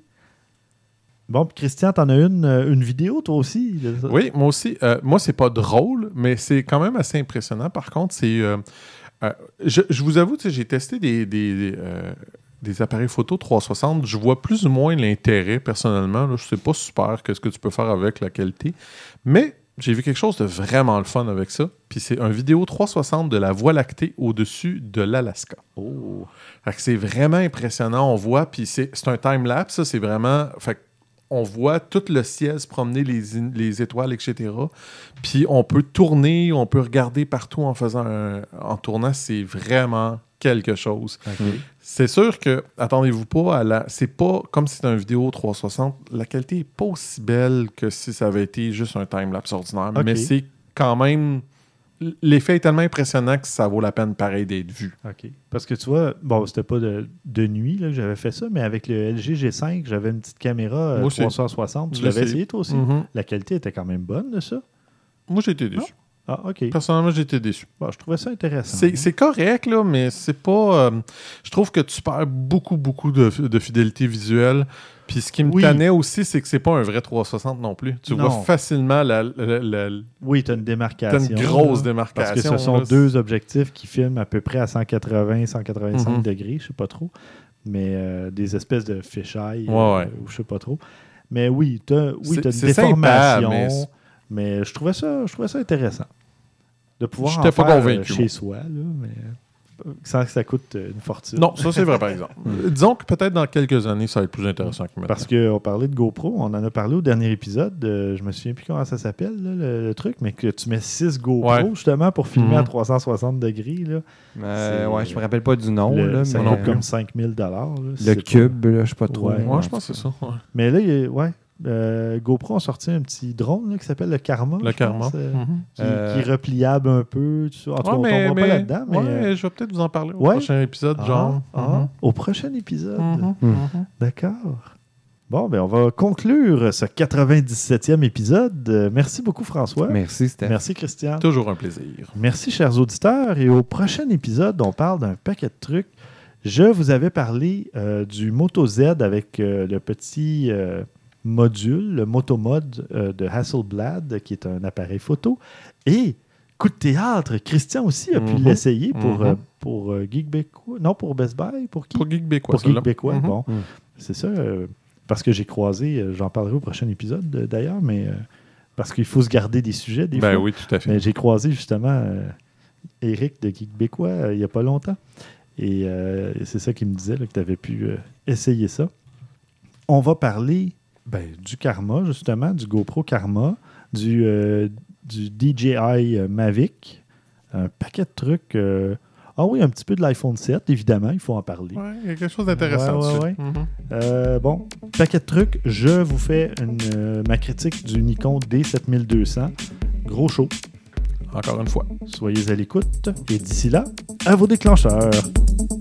Bon, puis Christian, t'en as une, euh, une vidéo, toi aussi? de ça? Oui, moi aussi. Euh, moi, c'est pas drôle, mais c'est quand même assez impressionnant. Par contre, c'est. euh, euh, je, je vous avoue, tu sais, j'ai testé des, des, des, euh, des appareils photo trois cent soixante. Je vois plus ou moins l'intérêt, personnellement. Là, je sais pas super qu'est-ce que tu peux faire avec la qualité. Mais j'ai vu quelque chose de vraiment le fun avec ça. Puis c'est un vidéo trois cent soixante de la Voie lactée au-dessus de l'Alaska. Oh. Fait que c'est vraiment impressionnant. On voit, puis c'est c'est un time-lapse, ça, c'est vraiment. Fait que on voit tout le ciel se promener, les, in- les étoiles, et cetera. Puis on peut tourner, on peut regarder partout en faisant un- en tournant. C'est vraiment quelque chose. OK. C'est sûr que, attendez-vous pas à la. C'est pas comme si c'était une vidéo trois cent soixante. La qualité n'est pas aussi belle que si ça avait été juste un time-lapse ordinaire. OK. Mais c'est quand même. L'effet est tellement impressionnant que ça vaut la peine pareil d'être vu. OK. Parce que tu vois, bon, c'était pas de, de nuit là, que j'avais fait ça, mais avec le L G G cinq, j'avais une petite caméra euh, Moi aussi. trois cent soixante. Tu Je l'ai l'avais essayé. essayé, toi aussi? Mhm. La qualité était quand même bonne de ça. Moi, j'ai été déçu. Ah, OK. Personnellement, j'ai été déçu. Bon, je trouvais ça intéressant. C'est c'est correct, là, mais c'est pas. euh, je trouve que tu perds beaucoup, beaucoup de, de fidélité visuelle. Puis ce qui me Oui. tannait aussi, c'est que c'est pas un vrai trois cent soixante non plus. Tu Non. vois facilement la, la- la- la- Oui, tu as une démarcation. t'as une grosse là, démarcation. Parce que ce sont là. deux objectifs qui filment à peu près à cent quatre-vingts à cent quatre-vingt-cinq Mhm. degrés, je sais pas trop. Mais euh, des espèces de fisheye, Ouais, euh, ouais. ou je sais pas trop. Mais oui, tu as, oui, C'est- t'as une c'est sympa, déformation. mais mais c'est- je trouvais ça, je trouvais ça intéressant. De pouvoir en J'étais pas faire, euh, convaincu, chez moi. soi, là, mais euh, sans que ça coûte euh, une fortune. Non, ça c'est vrai par exemple. Euh, Disons que peut-être dans quelques années, ça va être plus intéressant que maintenant. Parce qu'on parlait de GoPro, on en a parlé au dernier épisode. euh, je me souviens plus comment ça s'appelle, là, le, le truc, mais que tu mets six GoPro Ouais. justement pour filmer Mhm. à trois cent soixante degrés. Là. Euh, C'est- ouais, je me rappelle pas du nom. Le- là, ça mais, coûte euh, comme cinq mille dollars. le cube, là, je sais pas trop. Ouais. Ouais, je pense que c'est ça. ouais. Mais là, il y a- ouais, euh, GoPro a sorti un petit drone là, qui s'appelle le Karma. Le je Karma. pense, euh, Mhm. qui, Euh, qui est repliable un peu. Tout ça. En tout cas, Ouais, on mais- tombera mais- pas là-dedans. Mais, ouais, euh, je vais peut-être vous en parler au ouais. prochain épisode, ah, genre. ah, au prochain épisode. Mhm. Mhm. Mhm. D'accord. Bon, ben on va conclure ce quatre-vingt-dix-septième épisode. Euh, merci beaucoup, François. Merci, Steph. Merci, Christian. Toujours un plaisir. Merci, chers auditeurs. Et au prochain épisode, on parle d'un paquet de trucs. Je vous avais parlé euh, du Moto Z avec euh, le petit euh, module, le Motomod euh, de Hasselblad, qui est un appareil photo. Et, coup de théâtre, Christian aussi a pu Mhm. l'essayer pour, Mhm. euh, pour euh, Geek Bécois. Non, pour Best Buy. Pour qui? Pour Geek Bécois, Pour celle-là. Geek Bécois, Mhm. bon. Mhm. C'est ça, euh, parce que j'ai croisé, euh, j'en parlerai au prochain épisode euh, d'ailleurs, mais euh, parce qu'il faut se garder des sujets des Ben fois. oui, tout à fait. Mais j'ai croisé justement euh, Eric de Geek Bécois euh, il n'y a pas longtemps. Et euh, c'est ça qu'il me disait, là, que tu avais pu euh, essayer ça. On va parler Ben, du Karma, justement, du GoPro Karma, du, euh, du D J I Mavic, un paquet de trucs. Euh... Ah oui, un petit peu de l'iPhone sept, évidemment, il faut en parler. Ouais, il y a quelque chose d'intéressant Ouais, ouais, dessus. ouais. Mhm. Euh, bon, paquet de trucs. Je vous fais une, euh, ma critique du Nikon D sept mille deux cents. Gros show. Encore une fois. Soyez à l'écoute. Et d'ici là, à vos déclencheurs.